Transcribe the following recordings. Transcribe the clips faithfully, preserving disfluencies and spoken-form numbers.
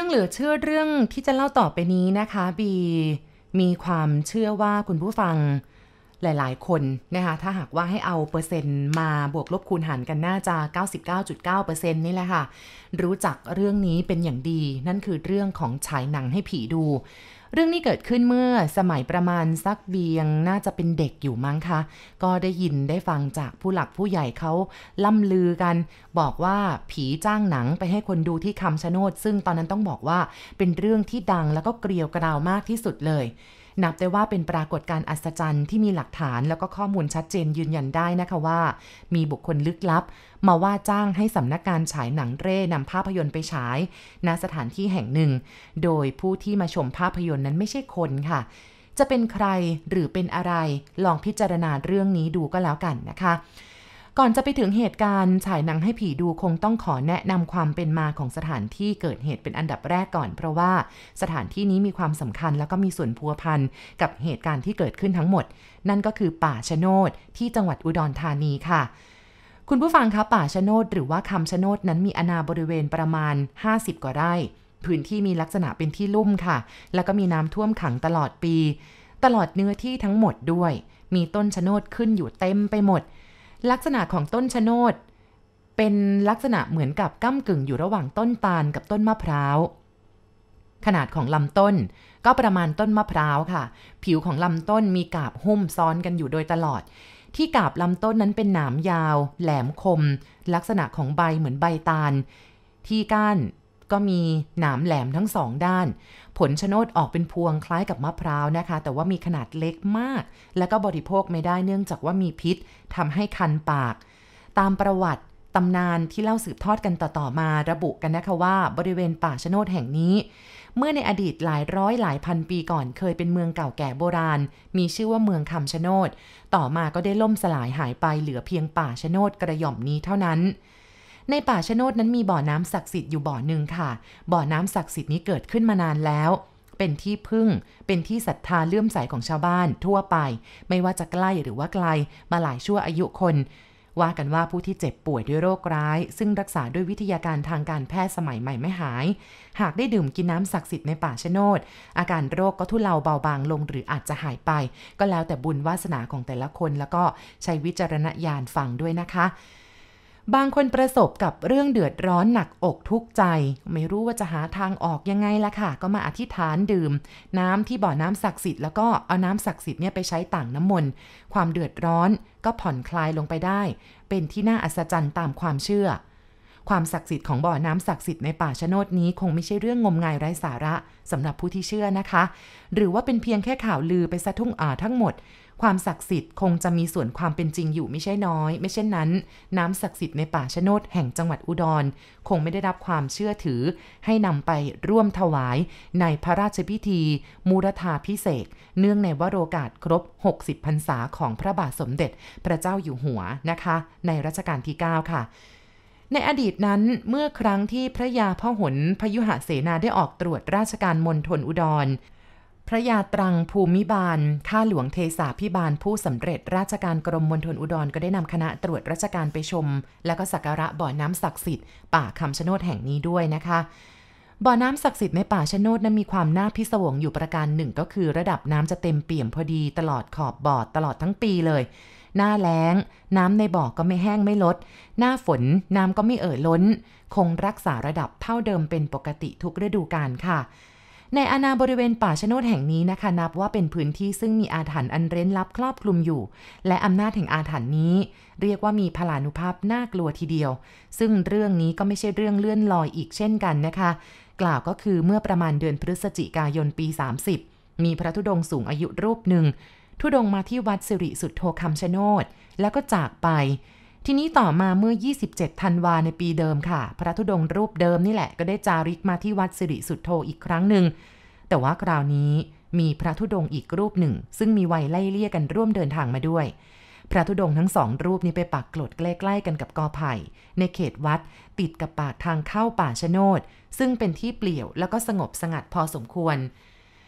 เหลือเชื่อเรื่องที่จะเล่าต่อไปนี้นะคะบีมีความเชื่อว่าคุณผู้ฟังหลายๆคนนะคะถ้าหากว่าให้เอาเปอร์เซ็นต์มาบวกลบคูณหารกันน่าจะ เก้าสิบเก้าจุดเก้าเปอร์เซ็นต์ นี่แหละค่ะรู้จักเรื่องนี้เป็นอย่างดีนั่นคือเรื่องของฉายหนังให้ผีดูเรื่องนี้เกิดขึ้นเมื่อสมัยประมาณสักเบียงน่าจะเป็นเด็กอยู่มั้งคะก็ได้ยินได้ฟังจากผู้หลักผู้ใหญ่เขาล่ำลือกันบอกว่าผีจ้างหนังไปให้คนดูที่คำชะโนดซึ่งตอนนั้นต้องบอกว่าเป็นเรื่องที่ดังแล้วก็เกลียวกราวมากที่สุดเลยนับได้ว่าเป็นปรากฏการณ์อัศจรรย์ที่มีหลักฐานแล้วก็ข้อมูลชัดเจนยืนยันได้นะคะว่ามีบุคคลลึกลับมาว่าจ้างให้สำนักงานฉายหนังเร่นำภาพยนตร์ไปฉายณสถานที่แห่งหนึ่งโดยผู้ที่มาชมภาพยนตร์นั้นไม่ใช่คนค่ะจะเป็นใครหรือเป็นอะไรลองพิจารณาเรื่องนี้ดูก็แล้วกันนะคะก่อนจะไปถึงเหตุการณ์ฉายหนังให้ผีดูคงต้องขอแนะนำความเป็นมาของสถานที่เกิดเหตุเป็นอันดับแรกก่อนเพราะว่าสถานที่นี้มีความสำคัญแล้วก็มีส่วนพัวพันกับเหตุการณ์ที่เกิดขึ้นทั้งหมดนั่นก็คือป่าชะโนดที่จังหวัดอุดรธานีค่ะคุณผู้ฟังคะป่าชะโนดหรือว่าคำชะโนดนั้นมีอาณาบริเวณประมาณห้าสิบกว่าไร่พื้นที่มีลักษณะเป็นที่ลุ่มค่ะแล้วก็มีน้ำท่วมขังตลอดปีตลอดเนื้อที่ทั้งหมดด้วยมีต้นชะโนดขึ้นอยู่เต็มไปหมดลักษณะของต้นชะโนดเป็นลักษณะเหมือนกับก้ำกึ่งอยู่ระหว่างต้นตาลกับต้นมะพร้าวขนาดของลำต้นก็ประมาณต้นมะพร้าวค่ะผิวของลำต้นมีกาบหุ้มซ้อนกันอยู่โดยตลอดที่กาบลำต้นนั้นเป็นหนามยาวแหลมคมลักษณะของใบเหมือนใบตาลที่ก้านก็มีหนามแหลมทั้งสองด้านผลชะโนดออกเป็นพวงคล้ายกับมะพร้าวนะคะแต่ว่ามีขนาดเล็กมากแล้วก็บริโภคไม่ได้เนื่องจากว่ามีพิษทำให้คันปากตามประวัติตำนานที่เล่าสืบทอดกันต่อๆมาระบุกันนะคะว่าบริเวณป่าชะโนดแห่งนี้เมื่อในอดีตหลายร้อยหลายพันปีก่อนเคยเป็นเมืองเก่าแก่โบราณมีชื่อว่าเมืองคำชะโนดต่อมาก็ได้ล่มสลายหายไปเหลือเพียงป่าชะโนดกระหย่อมนี้เท่านั้นในป่าชะโนดนั้นมีบ่อน้ำศักดิ์สิทธิ์อยู่บ่อหนึ่งค่ะบ่อน้ำศักดิ์สิทธิ์นี้เกิดขึ้นมานานแล้วเป็นที่พึ่งเป็นที่ศรัทธาเลื่อมใสของชาวบ้านทั่วไปไม่ว่าจะใกล้หรือว่าไกลมาหลายชั่วอายุคนว่ากันว่าผู้ที่เจ็บป่วยด้วยโรคร้ายซึ่งรักษาด้วยวิทยาการทางการแพทย์สมัยใหม่ไม่หายหากได้ดื่มกินน้ำศักดิ์สิทธิ์ในป่าชะโนดอาการโรคก็ทุเลาเบาบางลงหรืออาจจะหายไปก็แล้วแต่บุญวาสนาของแต่ละคนแล้วก็ใช้วิจารณญาณฟังด้วยนะคะบางคนประสบกับเรื่องเดือดร้อนหนักอกทุกข์ใจไม่รู้ว่าจะหาทางออกยังไงล่ะค่ะก็มาอธิษฐานดื่มน้ำที่บ่อน้ำศักดิ์สิทธิ์แล้วก็เอาน้ำศักดิ์สิทธิ์เนี่ยไปใช้ต่างน้ำมนต์ความเดือดร้อนก็ผ่อนคลายลงไปได้เป็นที่น่าอัศจรรย์ตามความเชื่อความศักดิ์สิทธิ์ของบ่อน้ำศักดิ์สิทธิ์ในป่าชะโนดนี้คงไม่ใช่เรื่องงมงายไร้สาระสำหรับผู้ที่เชื่อนะคะหรือว่าเป็นเพียงแค่ข่าวลือไปซะทุ่งอ่าทั้งหมดความศักดิ์สิทธิ์คงจะมีส่วนความเป็นจริงอยู่ไม่ใช่น้อยไม่เช่นนั้นน้ำศักดิ์สิทธิ์ในป่าชะโนดแห่งจังหวัดอุดรคงไม่ได้รับความเชื่อถือให้นำไปร่วมถวายในพระราชพิธีมูรธาภิเษกเนื่องในวโรกาสครบหกสิบพรรษาของพระบาทสมเด็จพระเจ้าอยู่หัวนะคะในรัชกาลที่เก้าค่ะในอดีตนั้นเมื่อครั้งที่พระยาพหลพยุหเสนาได้ออกตรวจราชการมณฑลอุดรพระยาตรังภูมิบาลข้าหลวงเทสาพิบาลผู้สำเร็จราชการกรมมณฑลอุดรก็ได้นำคณะตรวจราชการไปชมและก็สักการะบ่อน้ำศักดิ์สิทธิ์ป่าคำชะโนดแห่งนี้ด้วยนะคะบ่อน้ำศักดิ์สิทธิ์ในป่าชะโนดนั้นมีความน่าพิศวงอยู่ประการหนึ่งก็คือระดับน้ำจะเต็มเปี่ยมพอดีตลอดขอบบ่อตลอดทั้งปีเลยหน้าแล้งน้ำในบ่อก็ไม่แห้งไม่ลดหน้าฝนน้ำก็ไม่เอ่อล้นคงรักษาระดับเท่าเดิมเป็นปกติทุกฤดูกาลค่ะในอาณาบริเวณป่าชะโนดแห่งนี้นะคะนับว่าเป็นพื้นที่ซึ่งมีอาถรรพ์อันเร้นลับครอบคลุมอยู่และอำนาจแห่งอาถรรพ์นี้เรียกว่ามีพลานุภาพน่ากลัวทีเดียวซึ่งเรื่องนี้ก็ไม่ใช่เรื่องเลื่อนลอยอีกเช่นกันนะคะกล่าวก็คือเมื่อประมาณเดือนพฤศจิกายนปีสามสิบมีพระธุดงค์สูงอายุรูปหนึ่งธุดงค์มาที่วัดสิริสุทโธคำชะโนดแล้วก็จากไปทีนี้ต่อมาเมื่อยี่สิบเจ็ดธันวาในปีเดิมค่ะพระธุดงค์รูปเดิมนี่แหละก็ได้จาริกมาที่วัดสิริสุทโธอีกครั้งหนึ่งแต่ว่าคราวนี้มีพระธุดงค์อีกรูปหนึ่งซึ่งมีวัยไล่เลี่ยกันร่วมเดินทางมาด้วยพระธุดงค์ทั้งสองรูปนี้ไปปักกลดใกล้ๆกันกับกอไผ่ในเขตวัดติดกับปากทางเข้าป่าชะโนดซึ่งเป็นที่เปลี่ยวแล้วก็สงบสงัดพอสมควร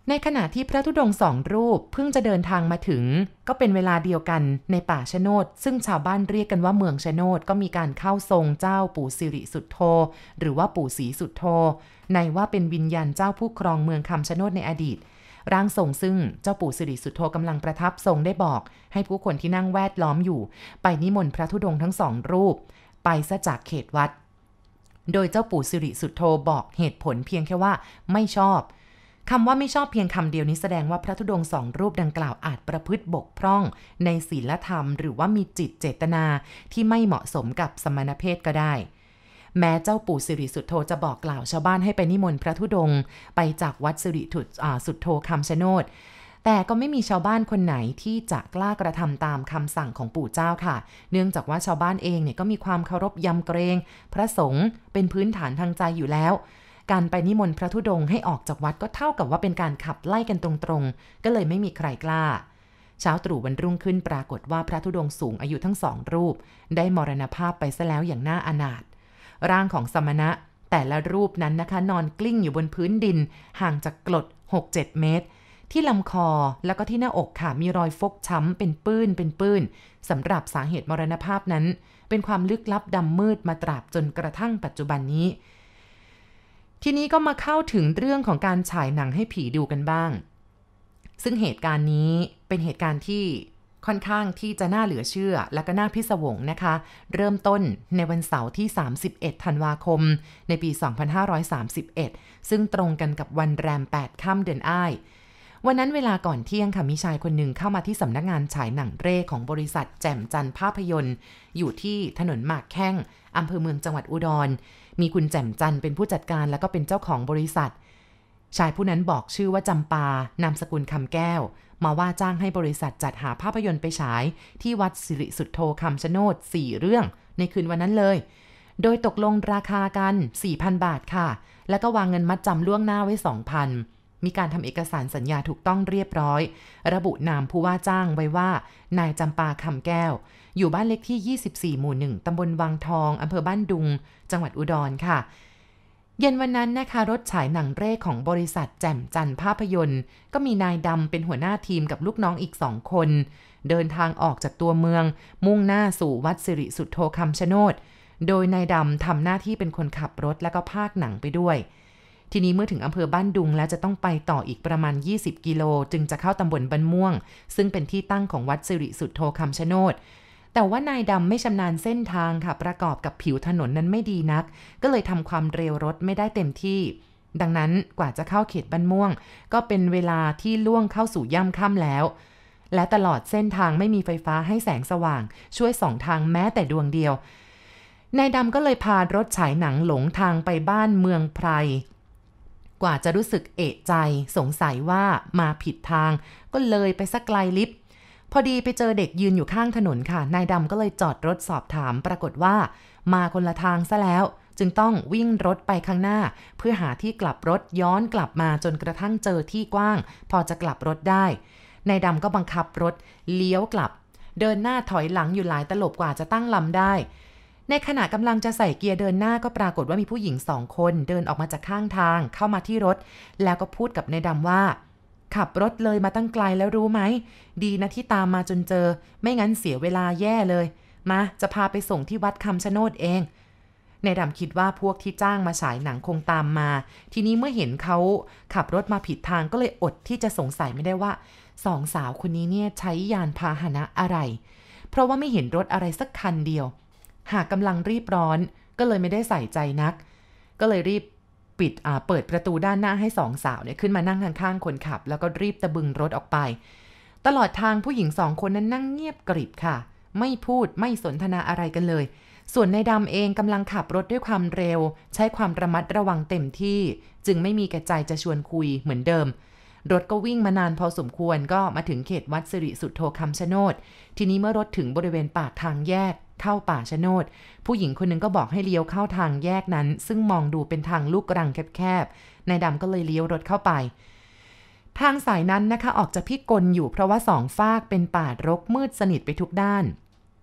ในขณะที่พระธุดงค์สองรูปเพิ่งจะเดินทางมาถึงก็เป็นเวลาเดียวกันในป่าชะโนดซึ่งชาวบ้านเรียกกันว่าเมืองชะโนดก็มีการเข้าทรงเจ้าปู่สิริสุทโธหรือว่าปู่ศรีสุทโธในว่าเป็นวิญญาณเจ้าผู้ครองเมืองคำชะโนดในอดีตร่างทรงซึ่งเจ้าปู่สิริสุทโธกำลังประทับทรงได้บอกให้ผู้คนที่นั่งแวดล้อมอยู่ไปนิมนต์พระธุดงค์ทั้งสองรูปไปซะจากเขตวัดโดยเจ้าปู่สิริสุทโธบอกเหตุผลเพียงแค่ว่าไม่ชอบคำว่าไม่ชอบเพียงคำเดียวนี้แสดงว่าพระธุดงค์สองรูปดังกล่าวอาจประพฤติบกพร่องในศีลธรรมหรือว่ามีจิตเจตนาที่ไม่เหมาะสมกับสมณเพศก็ได้แม้เจ้าปู่สิริสุทโธจะบอกกล่าวชาวบ้านให้ไปนิมนต์พระธุดงค์ไปจากวัดสิริสุทโธคำชะโนดแต่ก็ไม่มีชาวบ้านคนไหนที่จะกล้ากระทำตามคำสั่งของปู่เจ้าค่ะเนื่องจากว่าชาวบ้านเองเนี่ยก็มีความเคารพยำเกรงพระสงฆ์เป็นพื้นฐานทางใจอยู่แล้วการไปนิมนต์พระธุดงค์ให้ออกจากวัดก็เท่ากับว่าเป็นการขับไล่กันตรงๆก็เลยไม่มีใครกล้าเช้าตรู่วันรุ่งขึ้นปรากฏว่าพระธุดงค์สูงอายุทั้งสองรูปได้มรณภาพไปซะแล้วอย่างน่าอนาถร่างของสมณะแต่ละรูปนั้นนะคะนอนกลิ้งอยู่บนพื้นดินห่างจากกรด หกเจ็ด เมตรที่ลำคอแล้วก็ที่หน้าอกค่ะมีรอยฟกช้ำเป็นปื้นเป็นปื้นสำหรับสาเหตุมรณภาพนั้นเป็นความลึกลับดำมืดมาตราบจนกระทั่งปัจจุบันนี้ทีนี้ก็มาเข้าถึงเรื่องของการฉายหนังให้ผีดูกันบ้างซึ่งเหตุการณ์นี้เป็นเหตุการณ์ที่ค่อนข้างที่จะน่าเหลือเชื่อและก็น่าพิศวงนะคะเริ่มต้นในวันเสาร์ที่สามสิบเอ็ดธันวาคมในปีสองพันห้าร้อยสามสิบเอ็ดซึ่งตรงกันกับวันแรมแปดค่ำเดือนอ้ายวันนั้นเวลาก่อนเที่ยงค่ะมีชายคนหนึ่งเข้ามาที่สำนักงานฉายหนังเร่ของบริษัทแจ่มจันทร์ภาพยนตร์อยู่ที่ถนนหมากแข้งอำเภอเมืองจังหวัดอุดรมีคุณแจ่มจันทร์เป็นผู้จัดการแล้วก็เป็นเจ้าของบริษัทชายผู้นั้นบอกชื่อว่าจำปานามสกุลคำแก้วมาว่าจ้างให้บริษัทจัดหาภาพยนตร์ไปฉายที่วัดสิริสุทโธคำชะโนดสี่เรื่องในคืนวันนั้นเลยโดยตกลงราคากัน สี่พัน บาทค่ะแล้วก็วางเงินมัดจำล่วงหน้าไว้ สองพันมีการทำเอกสารสัญญาถูกต้องเรียบร้อยระบุนามผู้ว่าจ้างไว้ว่านายจำปาคำแก้วอยู่บ้านเลขที่ยี่สิบสี่หมู่หนึ่งตำบลวังทองอำเภอบ้านดุงจังหวัดอุดรค่ะเย็นวันนั้นนะคะรถฉายหนังเร่ของบริษัทแจ่มจันทร์ภาพยนตร์ก็มีนายดำเป็นหัวหน้าทีมกับลูกน้องอีกสองคนเดินทางออกจากตัวเมืองมุ่งหน้าสู่วัดสิริสุทโธคำชะโนดโดยนายดำทำหน้าที่เป็นคนขับรถและก็พากย์หนังไปด้วยทีนี้เมื่อถึงอำเภอบ้านดุงแล้วจะต้องไปต่ออีกประมาณยี่สิบกิโลจึงจะเข้าตำบลบ้านม่วงซึ่งเป็นที่ตั้งของวัดสิริสุทโธคำชะโนดแต่ว่านายดำไม่ชำนาญเส้นทางค่ะประกอบกับผิวถนนนั้นไม่ดีนักก็เลยทำความเร็วรถไม่ได้เต็มที่ดังนั้นกว่าจะเข้าเขตบ้านม่วงก็เป็นเวลาที่ล่วงเข้าสู่ย่ำค่ำแล้วและตลอดเส้นทางไม่มีไฟฟ้าให้แสงสว่างช่วยส่องทางแม้แต่ดวงเดียวนายดำก็เลยพารถฉายหนังหลงทางไปบ้านเมืองไพรกว่าจะรู้สึกเอะใจสงสัยว่ามาผิดทางก็เลยไปสักไกลลิฟต์พอดีไปเจอเด็กยืนอยู่ข้างถนนค่ะนายดำก็เลยจอดรถสอบถามปรากฏว่ามาคนละทางซะแล้วจึงต้องวิ่งรถไปข้างหน้าเพื่อหาที่กลับรถย้อนกลับมาจนกระทั่งเจอที่กว้างพอจะกลับรถได้นายดำก็บังคับรถเลี้ยวกลับเดินหน้าถอยหลังอยู่หลายตลบกว่าจะตั้งลำได้ในขณะกำลังจะใส่เกียร์เดินหน้าก็ปรากฏว่ามีผู้หญิงสองคนเดินออกมาจากข้างทางเข้ามาที่รถแล้วก็พูดกับนายดำว่าขับรถเลยมาตั้งไกลแล้วรู้ไหมดีนะที่ตามมาจนเจอไม่งั้นเสียเวลาแย่เลยมาจะพาไปส่งที่วัดคำชะโนดเองนายดำคิดว่าพวกที่จ้างมาฉายหนังคงตามมาทีนี้เมื่อเห็นเขาขับรถมาผิดทางก็เลยอดที่จะสงสัยไม่ได้ว่าสองสาวคนนี้เนี่ยใช้ยานพาหนะอะไรเพราะว่าไม่เห็นรถอะไรสักคันเดียวหากกำลังรีบร้อนก็เลยไม่ได้ใส่ใจนักก็เลยรีบปิดอ่าเปิดประตูด้านหน้าให้สองสาวเนี่ยขึ้นมานั่งข้างๆคนขับแล้วก็รีบตะบึงรถออกไปตลอดทางผู้หญิงสองคนนั้นนั่งเงียบกริบค่ะไม่พูดไม่สนทนาอะไรกันเลยส่วนนายดำเองกำลังขับรถด้วยความเร็วใช้ความระมัดระวังเต็มที่จึงไม่มีแก่ใจจะชวนคุยเหมือนเดิมรถก็วิ่งมานานพอสมควรก็มาถึงเขตวัดสิริสุทโธคำชะโนดทีนี้เมื่อรถถึงบริเวณปากทางแยกเข้าป่าชะโนดผู้หญิงคนนึงก็บอกให้เลี้ยวเข้าทางแยกนั้นซึ่งมองดูเป็นทางลูกรังแคบๆนายดำก็เลยเลี้ยวรถเข้าไปทางสายนั้นนะคะออกจะพิกลอยู่เพราะว่าสองฟากเป็นป่ารกมืดสนิทไปทุกด้าน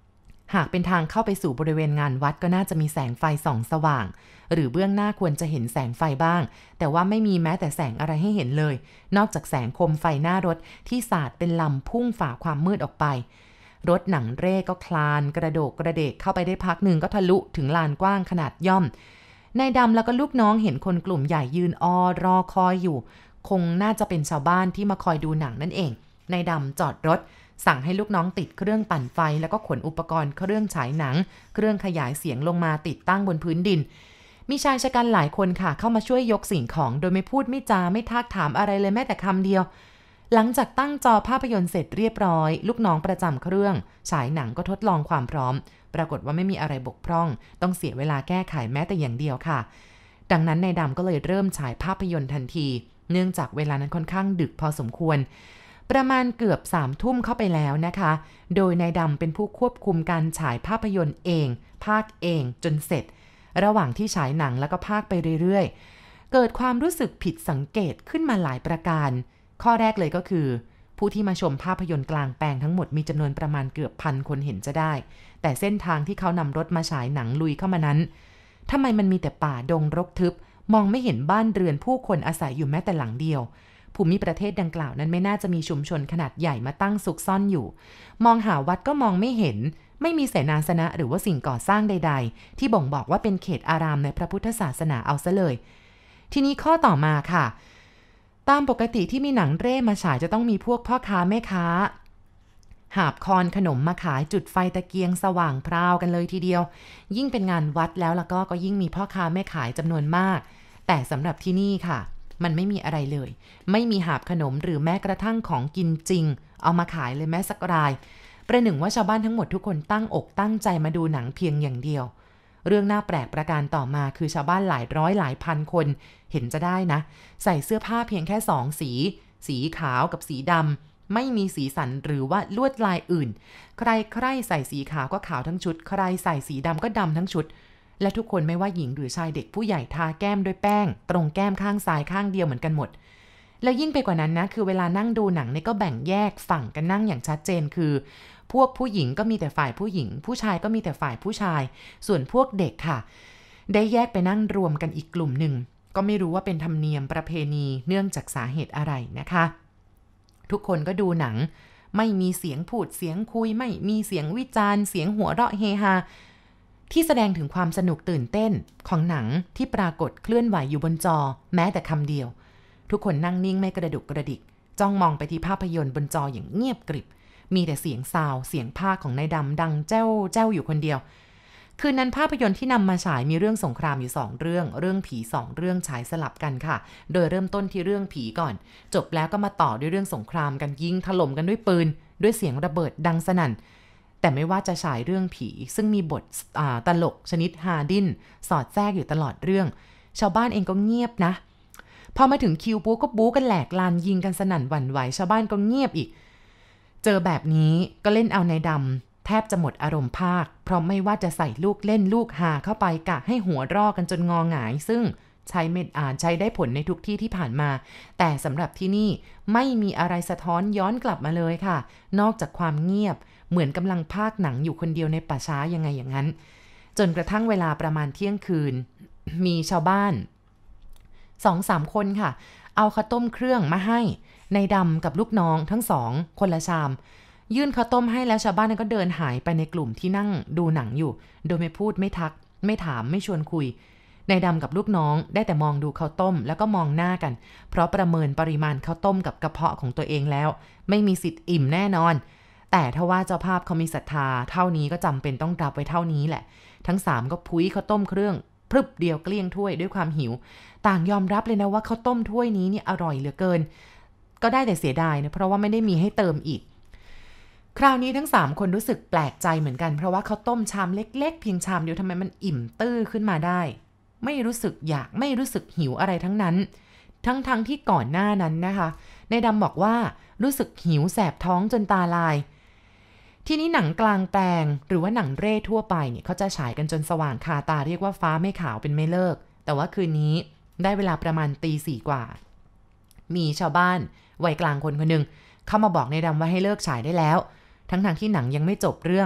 หากเป็นทางเข้าไปสู่บริเวณงานวัดก็น่าจะมีแสงไฟส่องสว่างหรือเบื้องหน้าควรจะเห็นแสงไฟบ้างแต่ว่าไม่มีแม้แต่แสงอะไรให้เห็นเลยนอกจากแสงโคมไฟหน้ารถที่สาดเป็นลำพุ่งฝ่าความมืดออกไปรถหนังเร่ก็คลานกระโดกกระเดกเข้าไปได้พักหนึ่งก็ทะลุถึงลานกว้างขนาดย่อมนายดำแล้วก็ลูกน้องเห็นคนกลุ่มใหญ่ยืนออรอคอยอยู่คงน่าจะเป็นชาวบ้านที่มาคอยดูหนังนั่นเองนายดำจอดรถสั่งให้ลูกน้องติดเครื่องปั่นไฟแล้วก็ขนอุปกรณ์เครื่องฉายหนังเครื่องขยายเสียงลงมาติดตั้งบนพื้นดินมีชายชะกันหลายคนค่ะเข้ามาช่วยยกสิ่งของโดยไม่พูดไม่จาไม่ทักถามอะไรเลยแม้แต่คำเดียวหลังจากตั้งจอภาพยนตร์เสร็จเรียบร้อยลูกน้องประจำเครื่องฉายหนังก็ทดลองความพร้อมปรากฏว่าไม่มีอะไรบกพร่องต้องเสียเวลาแก้ไขแม้แต่อย่างเดียวค่ะดังนั้นนายดำก็เลยเริ่มฉายภาพยนตร์ทันทีเนื่องจากเวลานั้นค่อนข้างดึกพอสมควรประมาณเกือบสามทุ่มเข้าไปแล้วนะคะโดยนายดำเป็นผู้ควบคุมการฉายภาพยนตร์เองพากย์เองจนเสร็จระหว่างที่ฉายหนังแล้วก็พากย์ไปเรื่อยๆเกิดความรู้สึกผิดสังเกตขึ้นมาหลายประการข้อแรกเลยก็คือผู้ที่มาชมภาพยนตร์กลางแปลงทั้งหมดมีจำนวนประมาณเกือบพันคนเห็นจะได้แต่เส้นทางที่เขานำรถมาฉายหนังลุยเข้ามานั้นทำไมมันมีแต่ป่าดงรกทึบมองไม่เห็นบ้านเรือนผู้คนอาศัยอยู่แม้แต่หลังเดียวภูมิประเทศดังกล่าวนั้นไม่น่าจะมีชุมชนขนาดใหญ่มาตั้งซุกซ่อนอยู่มองหาวัดก็มองไม่เห็นไม่มีเสนาสนะหรือว่าสิ่งก่อสร้างใดๆที่บ่งบอกว่าเป็นเขตอารามในพระพุทธศาสนาเอาซะเลยทีนี้ข้อต่อมาค่ะตามปกติที่มีหนังเร่มาฉายจะต้องมีพวกพ่อค้าแม่ค้าหาบคอนขนมมาขายจุดไฟตะเกียงสว่างพราวกันเลยทีเดียวยิ่งเป็นงานวัดแล้วแล้วก็ก็ยิ่งมีพ่อค้าแม่ขายจำนวนมากแต่สำหรับที่นี่ค่ะมันไม่มีอะไรเลยไม่มีหาบขนมหรือแม้กระทั่งของกินจริงเอามาขายเลยแม้สักรายประหนึ่งว่าชาวบ้านทั้งหมดทุกคนตั้งอกตั้งใจมาดูหนังเพียงอย่างเดียวเรื่องน่าแปลกประการต่อมาคือชาวบ้านหลายร้อยหลายพันคนเห็นจะได้นะใส่เสื้อผ้าเพียงแค่สองสีสีขาวกับสีดำไม่มีสีสันหรือว่าลวดลายอื่นใครใครใส่สีขาวก็ขาวทั้งชุดใครใส่สีดำก็ดำทั้งชุดและทุกคนไม่ว่าหญิงหรือชายเด็กผู้ใหญ่ทาแก้มด้วยแป้งตรงแก้มข้างซ้ายข้างเดียวเหมือนกันหมดแล้วยิ่งไปกว่านั้นนะคือเวลานั่งดูหนังเนี่ยก็แบ่งแยกฝั่งกันนั่งอย่างชัดเจนคือพวกผู้หญิงก็มีแต่ฝ่ายผู้หญิงผู้ชายก็มีแต่ฝ่ายผู้ชายส่วนพวกเด็กค่ะได้แยกไปนั่งรวมกันอีกกลุ่มหนึ่งก็ไม่รู้ว่าเป็นธรรมเนียมประเพณีเนื่องจากสาเหตุอะไรนะคะทุกคนก็ดูหนังไม่มีเสียงพูดเสียงคุยไม่มีเสียงวิจารณ์เสียงหัวเราะเฮฮาที่แสดงถึงความสนุกตื่นเต้นของหนังที่ปรากฏเคลื่อนไหวอยู่บนจอแม้แต่คำเดียวทุกคนนั่งนิ่งไม่กระดุกกระดิกจ้องมองไปที่ภาพยนตร์บนจออย่างเงียบกริบมีแต่เสียงซาวเสียงพากย์ของนายดำดังเจ้าเจ้าอยู่คนเดียวคืนนั้นภาพยนตร์ที่นำมาฉายมีเรื่องสงครามอยู่สองเรื่องเรื่องผีสองเรื่องฉายสลับกันค่ะโดยเริ่มต้นที่เรื่องผีก่อนจบแล้วก็มาต่อด้วยเรื่องสงครามกันยิงถล่มกันด้วยปืนด้วยเสียงระเบิดดังสนั่นแต่ไม่ว่าจะฉายเรื่องผีซึ่งมีบทตลกชนิดฮาดิ้นสอดแทรกอยู่ตลอดเรื่องชาวบ้านเองก็เงียบนะพอมาถึงคิวบู๊ก็บู๊กันแหลกลานยิงกันสนั่นหวั่นไหวชาวบ้านก็เงียบอีกเจอแบบนี้ก็เล่นเอานายดำแทบจะหมดอารมณ์ภาคเพราะไม่ว่าจะใส่ลูกเล่นลูกหาเข้าไปกะให้หัวรอกันจนงอหงายซึ่งใช้เม็ดอ่านใช้ได้ผลในทุกที่ที่ผ่านมาแต่สำหรับที่นี่ไม่มีอะไรสะท้อนย้อนกลับมาเลยค่ะนอกจากความเงียบเหมือนกำลังพากหนังอยู่คนเดียวในป่าช้ายังไงอย่างนั้นจนกระทั่งเวลาประมาณเที่ยงคืนมีชาวบ้าน สองสาม คนค่ะเอาข้าวต้มเครื่องมาให้นายดำกับลูกน้องทั้งสองคนละชามยื่นข้าวต้มให้แล้วชาวบ้านก็เดินหายไปในกลุ่มที่นั่งดูหนังอยู่โดยไม่พูดไม่ทักไม่ถามไม่ชวนคุยนายดำกับลูกน้องได้แต่มองดูข้าวต้มแล้วก็มองหน้ากันเพราะประเมินปริมาณข้าวต้มกับกระเพาะของตัวเองแล้วไม่มีสิทธิ์อิ่มแน่นอนแต่ถ้าว่าเจ้าภาพเขามีศรัทธาเท่านี้ก็จำเป็นต้องรับไว้เท่านี้แหละทั้งสามก็พุ้ยข้าวต้มเครื่องพรึบเดียวเกลี้ยงถ้วยด้วยความหิวต่างยอมรับเลยนะว่าข้าวต้มถ้วยนี้เนี่ยอร่อยเหลือเกินก็ได้แต่เสียดายนะเพราะว่าไม่ได้มีให้เติมอีกคราวนี้ทั้งสามคนรู้สึกแปลกใจเหมือนกันเพราะว่าข้าวต้มชามเล็กๆเพียงชามเดียวทำไมมันอิ่มตื้อขึ้นมาได้ไม่รู้สึกอยากไม่รู้สึกหิวอะไรทั้งนั้นทั้งๆ ท, ที่ก่อนหน้านั้นนะคะนายดำบอกว่ารู้สึกหิวแสบท้องจนตาลายทีนี้หนังกลางแปลงหรือว่าหนังเร่ทั่วไปเนี่ยเขาจะฉายกันจนสว่างคาตาเรียกว่าฟ้าไม่ขาวเป็นไม่เลิกแต่ว่าคืนนี้ได้เวลาประมาณตีสี่กว่ามีชาวบ้านวัยกลางคนคนหนึ่งเข้ามาบอกนายดำว่าให้เลิกฉายได้แล้วทั้งๆ ที่หนังยังไม่จบเรื่อง